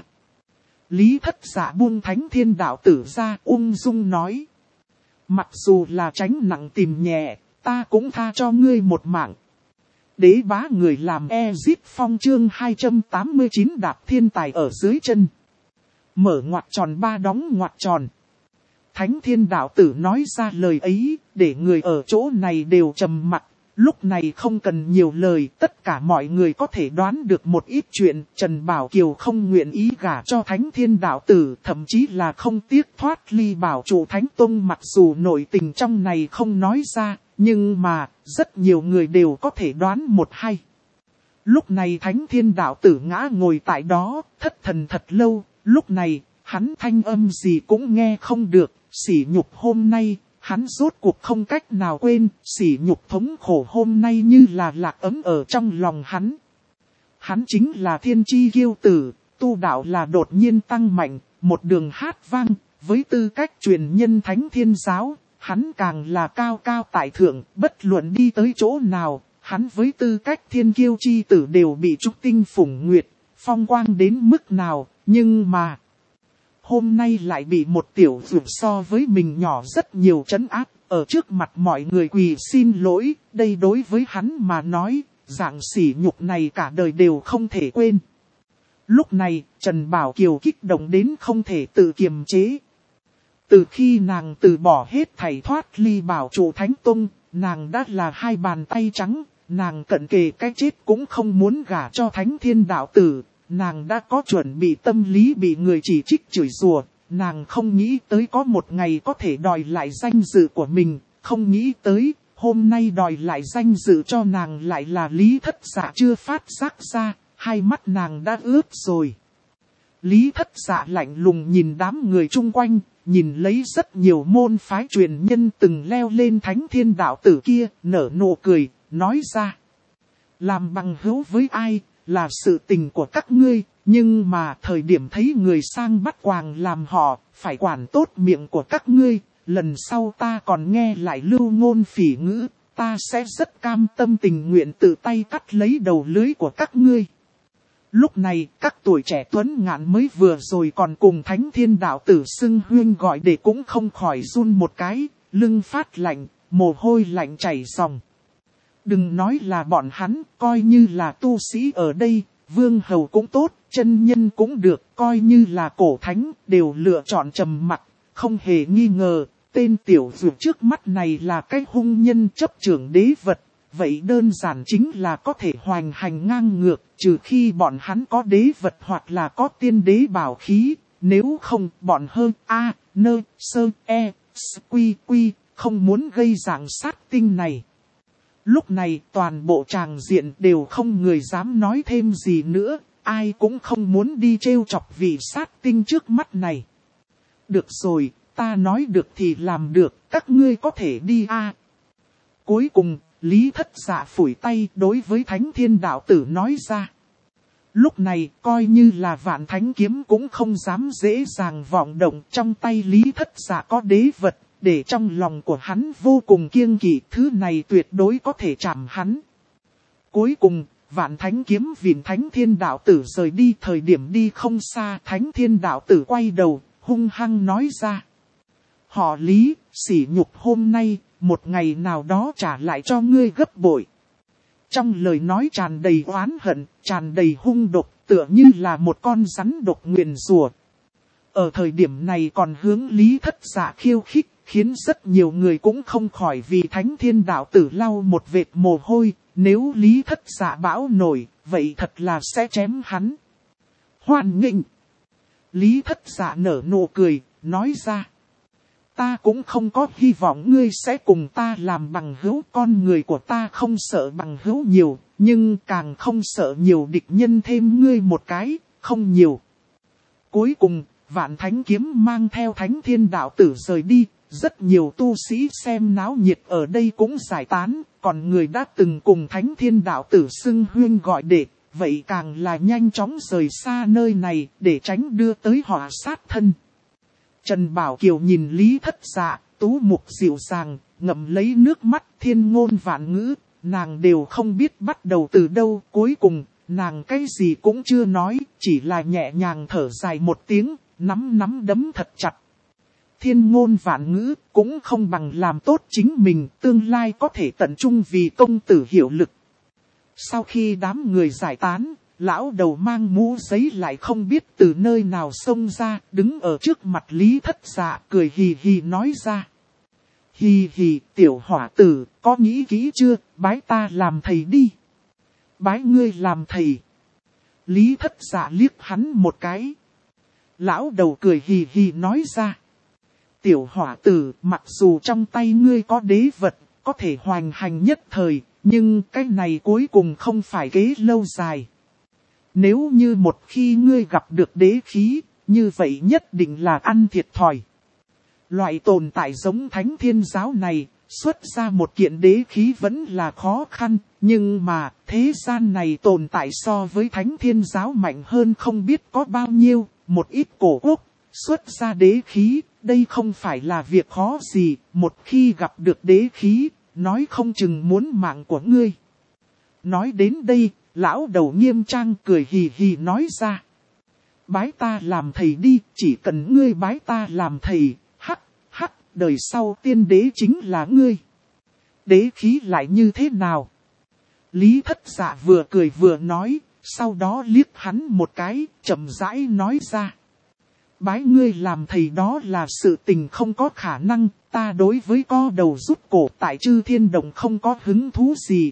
Lý Thất Dạ buông Thánh Thiên Đạo Tử ra, ung dung nói. Mặc dù là tránh nặng tìm nhẹ, ta cũng tha cho ngươi một mạng. Đế bá người làm Ezip Phong chương 289 đạp thiên tài ở dưới chân. Mở ngoặc tròn ba đóng ngoặc tròn. Thánh Thiên Đạo Tử nói ra lời ấy, để người ở chỗ này đều trầm mặc. Lúc này không cần nhiều lời, tất cả mọi người có thể đoán được một ít chuyện. Trần Bảo Kiều không nguyện ý gả cho Thánh Thiên Đạo Tử, thậm chí là không tiếc thoát ly bảo chủ Thánh Tông. Mặc dù nội tình trong này không nói ra, nhưng mà rất nhiều người đều có thể đoán một hay. Lúc này Thánh Thiên Đạo Tử ngã ngồi tại đó, thất thần thật lâu. Lúc này, hắn thanh âm gì cũng nghe không được, sỉ nhục hôm nay. Hắn rốt cuộc không cách nào quên, sỉ nhục thống khổ hôm nay như là lạc ấm ở trong lòng hắn. Hắn chính là thiên chi kiêu tử, tu đạo là đột nhiên tăng mạnh, một đường hát vang, với tư cách truyền nhân Thánh Thiên Giáo, hắn càng là cao cao tại thượng, bất luận đi tới chỗ nào, hắn với tư cách thiên kiêu chi tử đều bị trúc tinh phủng nguyệt, phong quang đến mức nào, nhưng mà hôm nay lại bị một tiểu dược so với mình nhỏ rất nhiều trấn áp, ở trước mặt mọi người quỳ xin lỗi, đây đối với hắn mà nói, dạng sỉ nhục này cả đời đều không thể quên. Lúc này, Trần Bảo Kiều kích động đến không thể tự kiềm chế. Từ khi nàng từ bỏ hết thảy thoát ly bảo chủ Thánh Tông, nàng đã là hai bàn tay trắng, nàng cận kề cái chết cũng không muốn gả cho Thánh Thiên Đạo Tử. Nàng đã có chuẩn bị tâm lý bị người chỉ trích chửi rủa, nàng không nghĩ tới có một ngày có thể đòi lại danh dự của mình, không nghĩ tới hôm nay đòi lại danh dự cho nàng lại là Lý Thất Dạ chưa phát giác ra, hai mắt nàng đã ướt rồi. Lý Thất Dạ lạnh lùng nhìn đám người chung quanh, nhìn lấy rất nhiều môn phái truyền nhân từng leo lên Thánh Thiên Đạo Tử kia, nở nụ cười, nói ra. Làm bằng hữu với ai? Là sự tình của các ngươi, nhưng mà thời điểm thấy người sang bắt quàng làm họ, phải quản tốt miệng của các ngươi, lần sau ta còn nghe lại lưu ngôn phỉ ngữ, ta sẽ rất cam tâm tình nguyện tự tay cắt lấy đầu lưới của các ngươi. Lúc này, các tuổi trẻ tuấn ngạn mới vừa rồi còn cùng Thánh Thiên Đạo Tử xưng huyên gọi để cũng không khỏi run một cái, lưng phát lạnh, mồ hôi lạnh chảy ròng. Đừng nói là bọn hắn, coi như là tu sĩ ở đây, vương hầu cũng tốt, chân nhân cũng được, coi như là cổ thánh, đều lựa chọn trầm mặc, không hề nghi ngờ, tên tiểu dược trước mắt này là cái hung nhân chấp trưởng đế vật, vậy đơn giản chính là có thể hoành hành ngang ngược, trừ khi bọn hắn có đế vật hoặc là có tiên đế bảo khí, nếu không bọn hơn a, nơ, sơ, e, quy, không muốn gây dạng sát tinh này. Lúc này toàn bộ tràng diện đều không người dám nói thêm gì nữa, ai cũng không muốn đi trêu chọc vị sát tinh trước mắt này. Được rồi, ta nói được thì làm được, các ngươi có thể đi a. Cuối cùng, Lý Thất Dạ phủi tay đối với Thánh Thiên Đạo Tử nói ra. Lúc này, coi như là Vạn Thánh Kiếm cũng không dám dễ dàng vọng động, trong tay Lý Thất Dạ có đế vật. Để trong lòng của hắn vô cùng kiêng kỵ, thứ này tuyệt đối có thể chạm hắn. Cuối cùng, Vạn Thánh Kiếm vịn Thánh Thiên Đạo Tử rời đi, thời điểm đi không xa, Thánh Thiên Đạo Tử quay đầu, hung hăng nói ra. Họ Lý, sỉ nhục hôm nay, một ngày nào đó trả lại cho ngươi gấp bội. Trong lời nói tràn đầy oán hận, tràn đầy hung độc, tựa như là một con rắn độc nguyền rủa. Ở thời điểm này còn hướng Lý Thất Dạ khiêu khích, khiến rất nhiều người cũng không khỏi vì Thánh Thiên Đạo Tử lau một vệt mồ hôi. Nếu Lý Thất Dạ bão nổi, vậy thật là sẽ chém hắn. Hoan nghênh. Lý Thất Dạ nở nụ cười, nói ra. Ta cũng không có hy vọng ngươi sẽ cùng ta làm bằng hữu. Con người của ta không sợ bằng hữu nhiều, nhưng càng không sợ nhiều địch nhân thêm ngươi một cái, không nhiều. Cuối cùng, Vạn Thánh Kiếm mang theo Thánh Thiên Đạo Tử rời đi. Rất nhiều tu sĩ xem náo nhiệt ở đây cũng giải tán, còn người đã từng cùng Thánh Thiên Đạo Tử xưng huyên gọi đệ, vậy càng là nhanh chóng rời xa nơi này để tránh đưa tới họa sát thân. Trần Bảo Kiều nhìn Lý Thất Dạ, tú mục dịu dàng, ngậm lấy nước mắt thiên ngôn vạn ngữ, nàng đều không biết bắt đầu từ đâu. Cuối cùng, nàng cái gì cũng chưa nói, chỉ là nhẹ nhàng thở dài một tiếng, nắm đấm thật chặt. Thiên ngôn vạn ngữ cũng không bằng làm tốt chính mình, tương lai có thể tận trung vì công tử hiệu lực. Sau khi đám người giải tán, lão đầu mang mũ giấy lại không biết từ nơi nào xông ra, đứng ở trước mặt Lý Thất Dạ cười hì hì nói ra. Hì hì, tiểu hỏa tử, có nghĩ kỹ chưa, bái ta làm thầy đi. Bái ngươi làm thầy. Lý Thất Dạ liếc hắn một cái. Lão đầu cười hì hì nói ra. Tiểu hỏa tử, mặc dù trong tay ngươi có đế vật, có thể hoành hành nhất thời, nhưng cái này cuối cùng không phải kế lâu dài. Nếu như một khi ngươi gặp được đế khí, như vậy nhất định là ăn thiệt thòi. Loại tồn tại giống Thánh Thiên Giáo này, xuất ra một kiện đế khí vẫn là khó khăn, nhưng mà thế gian này tồn tại so với Thánh Thiên Giáo mạnh hơn không biết có bao nhiêu, một ít cổ quốc, xuất ra đế khí, đây không phải là việc khó gì, một khi gặp được đế khí, nói không chừng muốn mạng của ngươi. Nói đến đây, lão đầu nghiêm trang cười hì hì nói ra. Bái ta làm thầy đi, chỉ cần ngươi bái ta làm thầy, hắc, đời sau tiên đế chính là ngươi. Đế khí lại như thế nào? Lý Thất Dạ vừa cười vừa nói, sau đó liếc hắn một cái, chậm rãi nói ra. Bái ngươi làm thầy đó là sự tình không có khả năng, ta đối với co đầu rút cổ tại Chư Thiên Động không có hứng thú gì.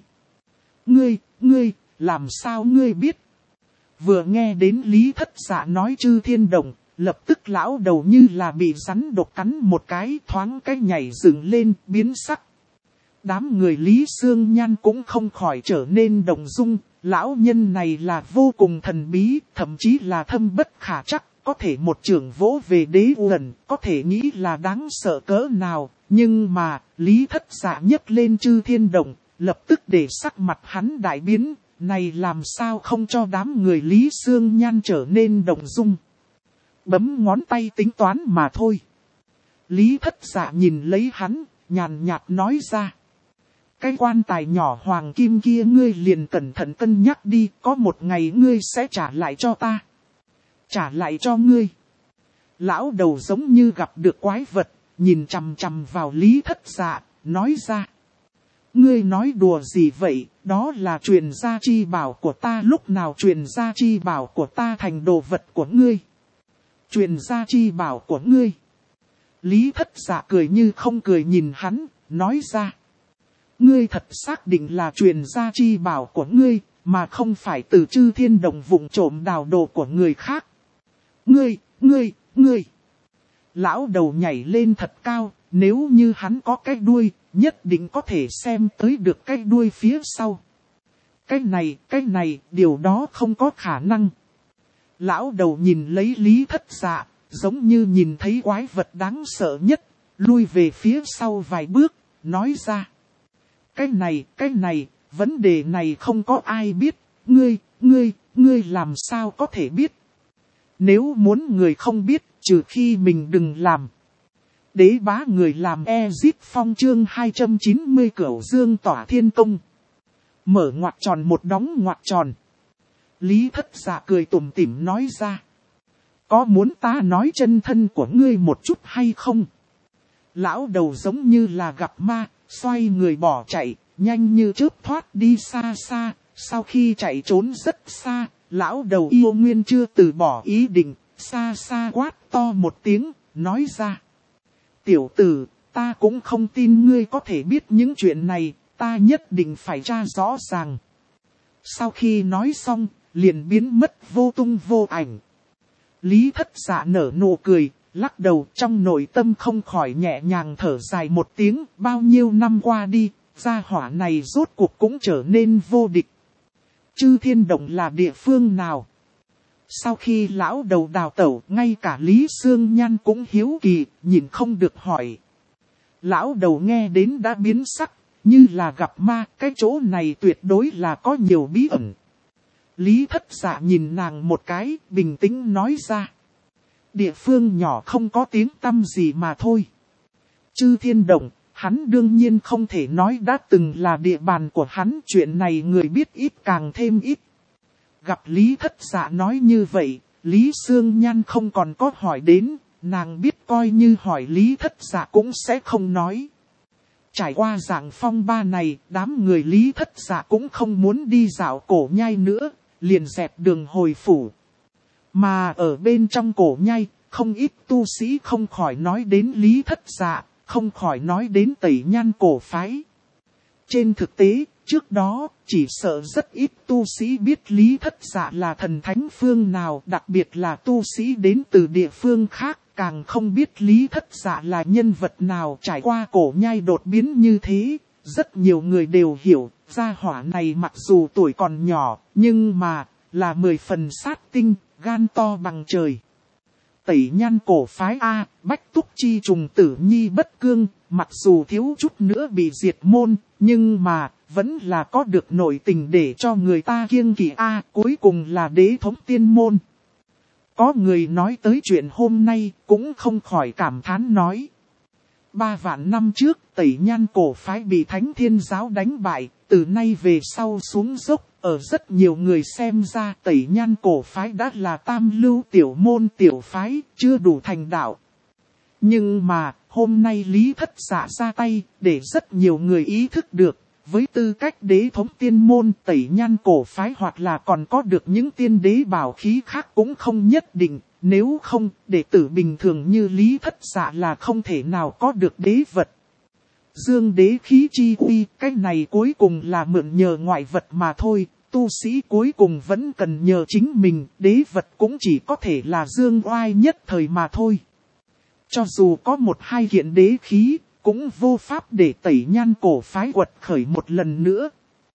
Ngươi, làm sao ngươi biết? Vừa nghe đến Lý Thất Dạ nói Chư Thiên Động, lập tức lão đầu như là bị rắn độc cắn một cái, thoáng cái nhảy dựng lên, biến sắc. Đám người Lý Sương Nhan cũng không khỏi trở nên động dung, lão nhân này là vô cùng thần bí, thậm chí là thâm bất khả trắc. Có thể một trưởng vỗ về đế uẩn, có thể nghĩ là đáng sợ cỡ nào, nhưng mà, Lý Thất Dạ nhấc lên Chư Thiên Động, lập tức để sắc mặt hắn đại biến, này làm sao không cho đám người Lý Sương Nhan trở nên động dung. Bấm ngón tay tính toán mà thôi. Lý Thất Dạ nhìn lấy hắn, nhàn nhạt nói ra. Cái quan tài nhỏ hoàng kim kia ngươi liền cẩn thận cân nhắc đi, có một ngày ngươi sẽ trả lại cho ta. Trả lại cho ngươi. Lão đầu giống như gặp được quái vật, nhìn chằm chằm vào Lý Thất Dạ, nói ra. Ngươi nói đùa gì vậy, đó là truyền gia chi bảo của ta, lúc nào truyền gia chi bảo của ta thành đồ vật của ngươi. Truyền gia chi bảo của ngươi. Lý Thất Dạ cười như không cười nhìn hắn, nói ra. Ngươi thật xác định là truyền gia chi bảo của ngươi, mà không phải từ Chư Thiên Động vụng trộm đào đồ của người khác. Ngươi. Lão đầu nhảy lên thật cao, nếu như hắn có cái đuôi, nhất định có thể xem tới được cái đuôi phía sau. Cái này, điều đó không có khả năng. Lão đầu nhìn lấy Lý Thất Dạ, giống như nhìn thấy quái vật đáng sợ nhất, lui về phía sau vài bước, nói ra. Cái này, vấn đề này không có ai biết, ngươi làm sao có thể biết. Nếu muốn người không biết, trừ khi mình đừng làm. Đế bá người làm Ezip Phong chương 290 Cửu Dương Tỏa Thiên Công. Mở ngoặc tròn một đóng ngoặc tròn. Lý Thất Dạ cười tủm tỉm nói ra. có muốn ta nói chân thân của ngươi một chút hay không? Lão đầu giống như là gặp ma, xoay người bỏ chạy, nhanh như chớp thoát đi xa xa. Sau khi chạy trốn rất xa, lão đầu yêu nguyên chưa từ bỏ ý định, xa xa quát to một tiếng, nói ra. Tiểu tử, ta cũng không tin ngươi có thể biết những chuyện này, ta nhất định phải tra rõ ràng. Sau khi nói xong, liền biến mất vô tung vô ảnh. Lý Thất Dạ nở nụ cười, lắc đầu, trong nội tâm không khỏi nhẹ nhàng thở dài một tiếng. Bao nhiêu năm qua đi, gia hỏa này rốt cuộc cũng trở nên vô địch. Chư Thiên Động là địa phương nào? Sau khi lão đầu đào tẩu, ngay cả Lý Sương Nhan cũng hiếu kỳ, nhìn không được hỏi. Lão đầu nghe đến đã biến sắc, như là gặp ma, cái chỗ này tuyệt đối là có nhiều bí ẩn. Lý Thất Dạ nhìn nàng một cái, bình tĩnh nói ra. Địa phương nhỏ không có tiếng tăm gì mà thôi. Chư Thiên Động, hắn đương nhiên không thể nói đã từng là địa bàn của hắn, chuyện này người biết ít càng thêm ít. Gặp Lý Thất Dạ nói như vậy, Lý Sương Nhan không còn có hỏi đến, nàng biết coi như hỏi Lý Thất Dạ cũng sẽ không nói. Trải qua dạng phong ba này, đám người Lý Thất Dạ cũng không muốn đi dạo cổ nhai nữa, liền dẹp đường hồi phủ. Mà ở bên trong cổ nhai, không ít tu sĩ không khỏi nói đến Lý Thất Dạ, không khỏi nói đến Tẩy Nhan cổ phái. Trên thực tế, trước đó, chỉ sợ rất ít tu sĩ biết Lý Thất Dạ là thần thánh phương nào, đặc biệt là tu sĩ đến từ địa phương khác, càng không biết Lý Thất Dạ là nhân vật nào. Trải qua cổ nhai đột biến như thế, rất nhiều người đều hiểu, gia hỏa này mặc dù tuổi còn nhỏ, nhưng mà, là 10 phần sát tinh, gan to bằng trời. Tẩy Nhan cổ phái A, Bách Túc Chi trùng tử nhi bất cương, mặc dù thiếu chút nữa bị diệt môn, nhưng mà, vẫn là có được nội tình để cho người ta kiêng kỵ A, cuối cùng là đế thống tiên môn. Có người nói tới chuyện hôm nay, cũng không khỏi cảm thán nói. 3 vạn năm trước, Tẩy Nhan cổ phái bị Thánh Thiên Giáo đánh bại, từ nay về sau xuống dốc, ở rất nhiều người xem ra Tẩy Nhan cổ phái đã là tam lưu tiểu môn tiểu phái, chưa đủ thành đạo. Nhưng mà, hôm nay Lý Thất Dạ ra tay, để rất nhiều người ý thức được, với tư cách đế thống tiên môn Tẩy Nhan cổ phái hoặc là còn có được những tiên đế bảo khí khác cũng không nhất định, nếu không, đệ tử bình thường như Lý Thất Dạ là không thể nào có được đế vật. Dương đế khí chi uy, cái này cuối cùng là mượn nhờ ngoại vật mà thôi, tu sĩ cuối cùng vẫn cần nhờ chính mình, đế vật cũng chỉ có thể là dương oai nhất thời mà thôi. Cho dù có 1-2 kiện đế khí, cũng vô pháp để Tẩy Nhan cổ phái quật khởi một lần nữa.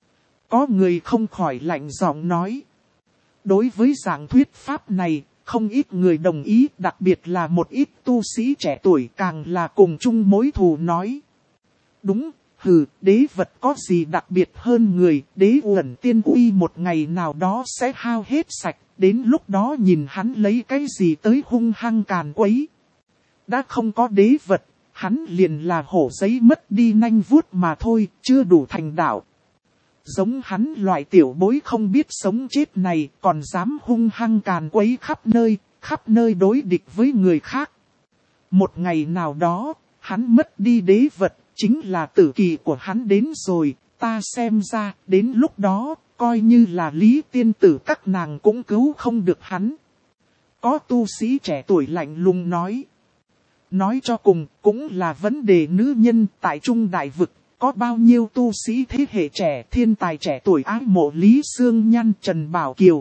Có người không khỏi lạnh giọng nói. Đối với dạng thuyết pháp này, không ít người đồng ý, đặc biệt là một ít tu sĩ trẻ tuổi càng là cùng chung mối thù nói. Đúng, đế vật có gì đặc biệt hơn người, đế uẩn tiên uy một ngày nào đó sẽ hao hết sạch, đến lúc đó nhìn hắn lấy cái gì tới hung hăng càn quấy. Đã không có đế vật, hắn liền là hổ giấy mất đi nanh vuốt mà thôi, chưa đủ thành đạo. Giống hắn loại tiểu bối không biết sống chết này, còn dám hung hăng càn quấy khắp nơi đối địch với người khác. Một ngày nào đó, hắn mất đi đế vật, chính là tử kỳ của hắn đến rồi, ta xem ra, đến lúc đó, coi như là Lý tiên tử các nàng cũng cứu không được hắn. Có tu sĩ trẻ tuổi lạnh lùng nói. Nói cho cùng, cũng là vấn đề nữ nhân tại Trung Đại Vực, có bao nhiêu tu sĩ thế hệ trẻ, thiên tài trẻ tuổi ái mộ Lý Sương Nhan, Trần Bảo Kiều.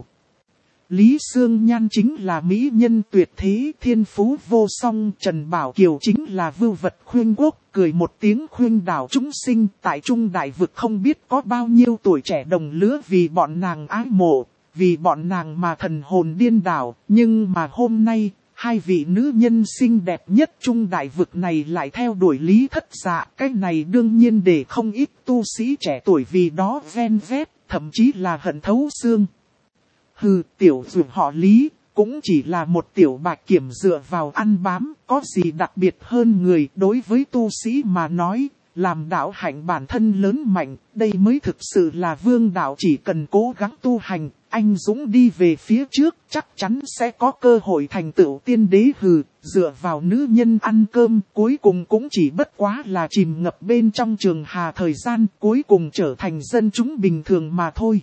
Lý Sương Nhan chính là mỹ nhân tuyệt thế, thiên phú vô song, Trần Bảo Kiều chính là vưu vật khuyên quốc, cười một tiếng khuyên đảo chúng sinh, tại Trung Đại Vực không biết có bao nhiêu tuổi trẻ đồng lứa vì bọn nàng ái mộ, vì bọn nàng mà thần hồn điên đảo, nhưng mà hôm nay, 2 vị nữ nhân xinh đẹp nhất Trung Đại Vực này lại theo đuổi Lý Thất Dạ, cái này đương nhiên để không ít tu sĩ trẻ tuổi vì đó ven vét, thậm chí là hận thấu xương. Tiểu dù họ Lý, cũng chỉ là một tiểu bạch kiểm dựa vào ăn bám, có gì đặc biệt hơn người. Đối với tu sĩ mà nói, làm đạo hạnh bản thân lớn mạnh, đây mới thực sự là vương đạo, chỉ cần cố gắng tu hành, anh dũng đi về phía trước, chắc chắn sẽ có cơ hội thành tựu tiên đế. Hừ, dựa vào nữ nhân ăn cơm, cuối cùng cũng chỉ bất quá là chìm ngập bên trong trường hà thời gian, cuối cùng trở thành dân chúng bình thường mà thôi.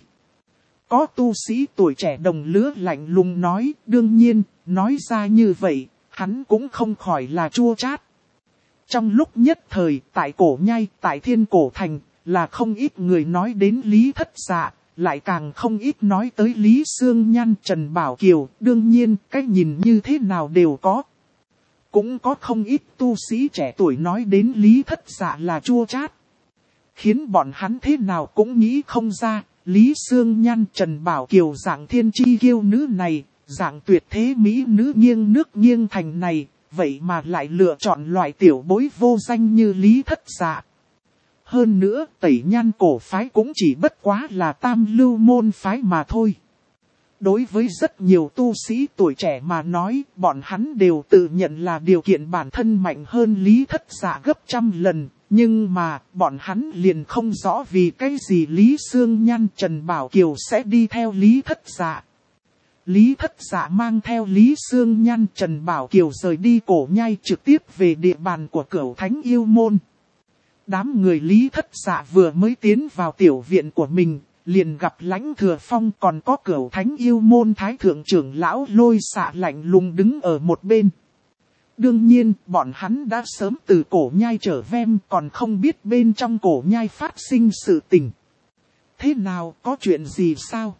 Có tu sĩ tuổi trẻ đồng lứa lạnh lùng nói, đương nhiên, nói ra như vậy, hắn cũng không khỏi là chua chát. Trong lúc nhất thời, tại Cổ Nhai, tại Thiên Cổ Thành, là không ít người nói đến Lý Thất Dạ, lại càng không ít nói tới Lý Sương Nhan, Trần Bảo Kiều, đương nhiên, cái nhìn như thế nào đều có. Cũng có không ít tu sĩ trẻ tuổi nói đến Lý Thất Dạ là chua chát. Khiến bọn hắn thế nào cũng nghĩ không ra, Lý Sương Nhan, Trần Bảo Kiều dạng thiên chi kiêu nữ này, dạng tuyệt thế mỹ nữ nghiêng nước nghiêng thành này, vậy mà lại lựa chọn loại tiểu bối vô danh như Lý Thất Dạ. Hơn nữa, Tẩy Nhan cổ phái cũng chỉ bất quá là tam lưu môn phái mà thôi. Đối với rất nhiều tu sĩ tuổi trẻ mà nói, bọn hắn đều tự nhận là điều kiện bản thân mạnh hơn Lý Thất Dạ gấp trăm lần. Nhưng mà, bọn hắn liền không rõ vì cái gì Lý Sương Nhan, Trần Bảo Kiều sẽ đi theo Lý Thất Dạ. Lý Thất Dạ mang theo Lý Sương Nhan, Trần Bảo Kiều rời đi Cổ Nhai trực tiếp về địa bàn của Cửu Thánh Yêu Môn. Đám người Lý Thất Dạ vừa mới tiến vào tiểu viện của mình, liền gặp Lãnh Thừa Phong còn có Cửu Thánh Yêu Môn Thái Thượng trưởng lão Lôi Xạ lạnh lùng đứng ở một bên. Đương nhiên, bọn hắn đã sớm từ Cổ Nhai trở về, còn không biết bên trong Cổ Nhai phát sinh sự tình. Thế nào, có chuyện gì sao?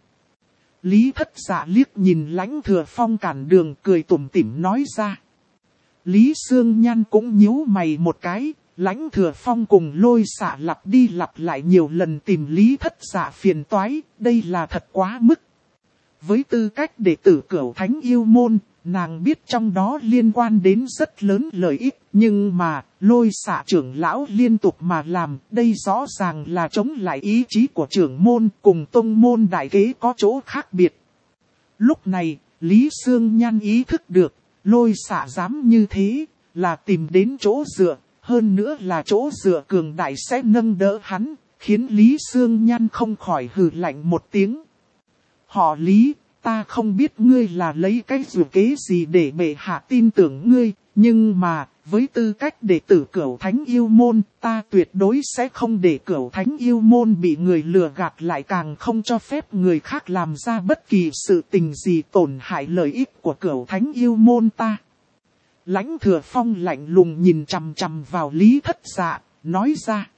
Lý Thất Dạ liếc nhìn Lãnh Thừa Phong cản đường, cười tủm tỉm nói ra. Lý Sương Nhan cũng nhíu mày một cái, Lãnh Thừa Phong cùng Lôi Xạ lặp đi lặp lại nhiều lần tìm Lý Thất Dạ phiền toái, đây là thật quá mức. Với tư cách đệ tử Cửu Thánh Yêu Môn, nàng biết trong đó liên quan đến rất lớn lợi ích, nhưng mà, Lôi Xạ trưởng lão liên tục mà làm, đây rõ ràng là chống lại ý chí của trưởng môn, cùng tông môn đại kế có chỗ khác biệt. Lúc này, Lý Sương Nhan ý thức được, Lôi Xạ dám như thế, là tìm đến chỗ dựa, hơn nữa là chỗ dựa cường đại sẽ nâng đỡ hắn, khiến Lý Sương Nhan không khỏi hừ lạnh một tiếng. Họ Lý, ta không biết ngươi là lấy cái dụ kế gì để bệ hạ tin tưởng ngươi, nhưng mà, với tư cách đệ tử Cửu Thánh Yêu Môn, ta tuyệt đối sẽ không để Cửu Thánh Yêu Môn bị người lừa gạt, lại càng không cho phép người khác làm ra bất kỳ sự tình gì tổn hại lợi ích của Cửu Thánh Yêu Môn ta. Lãnh Thừa Phong lạnh lùng nhìn chằm chằm vào Lý Thất Dạ, nói ra.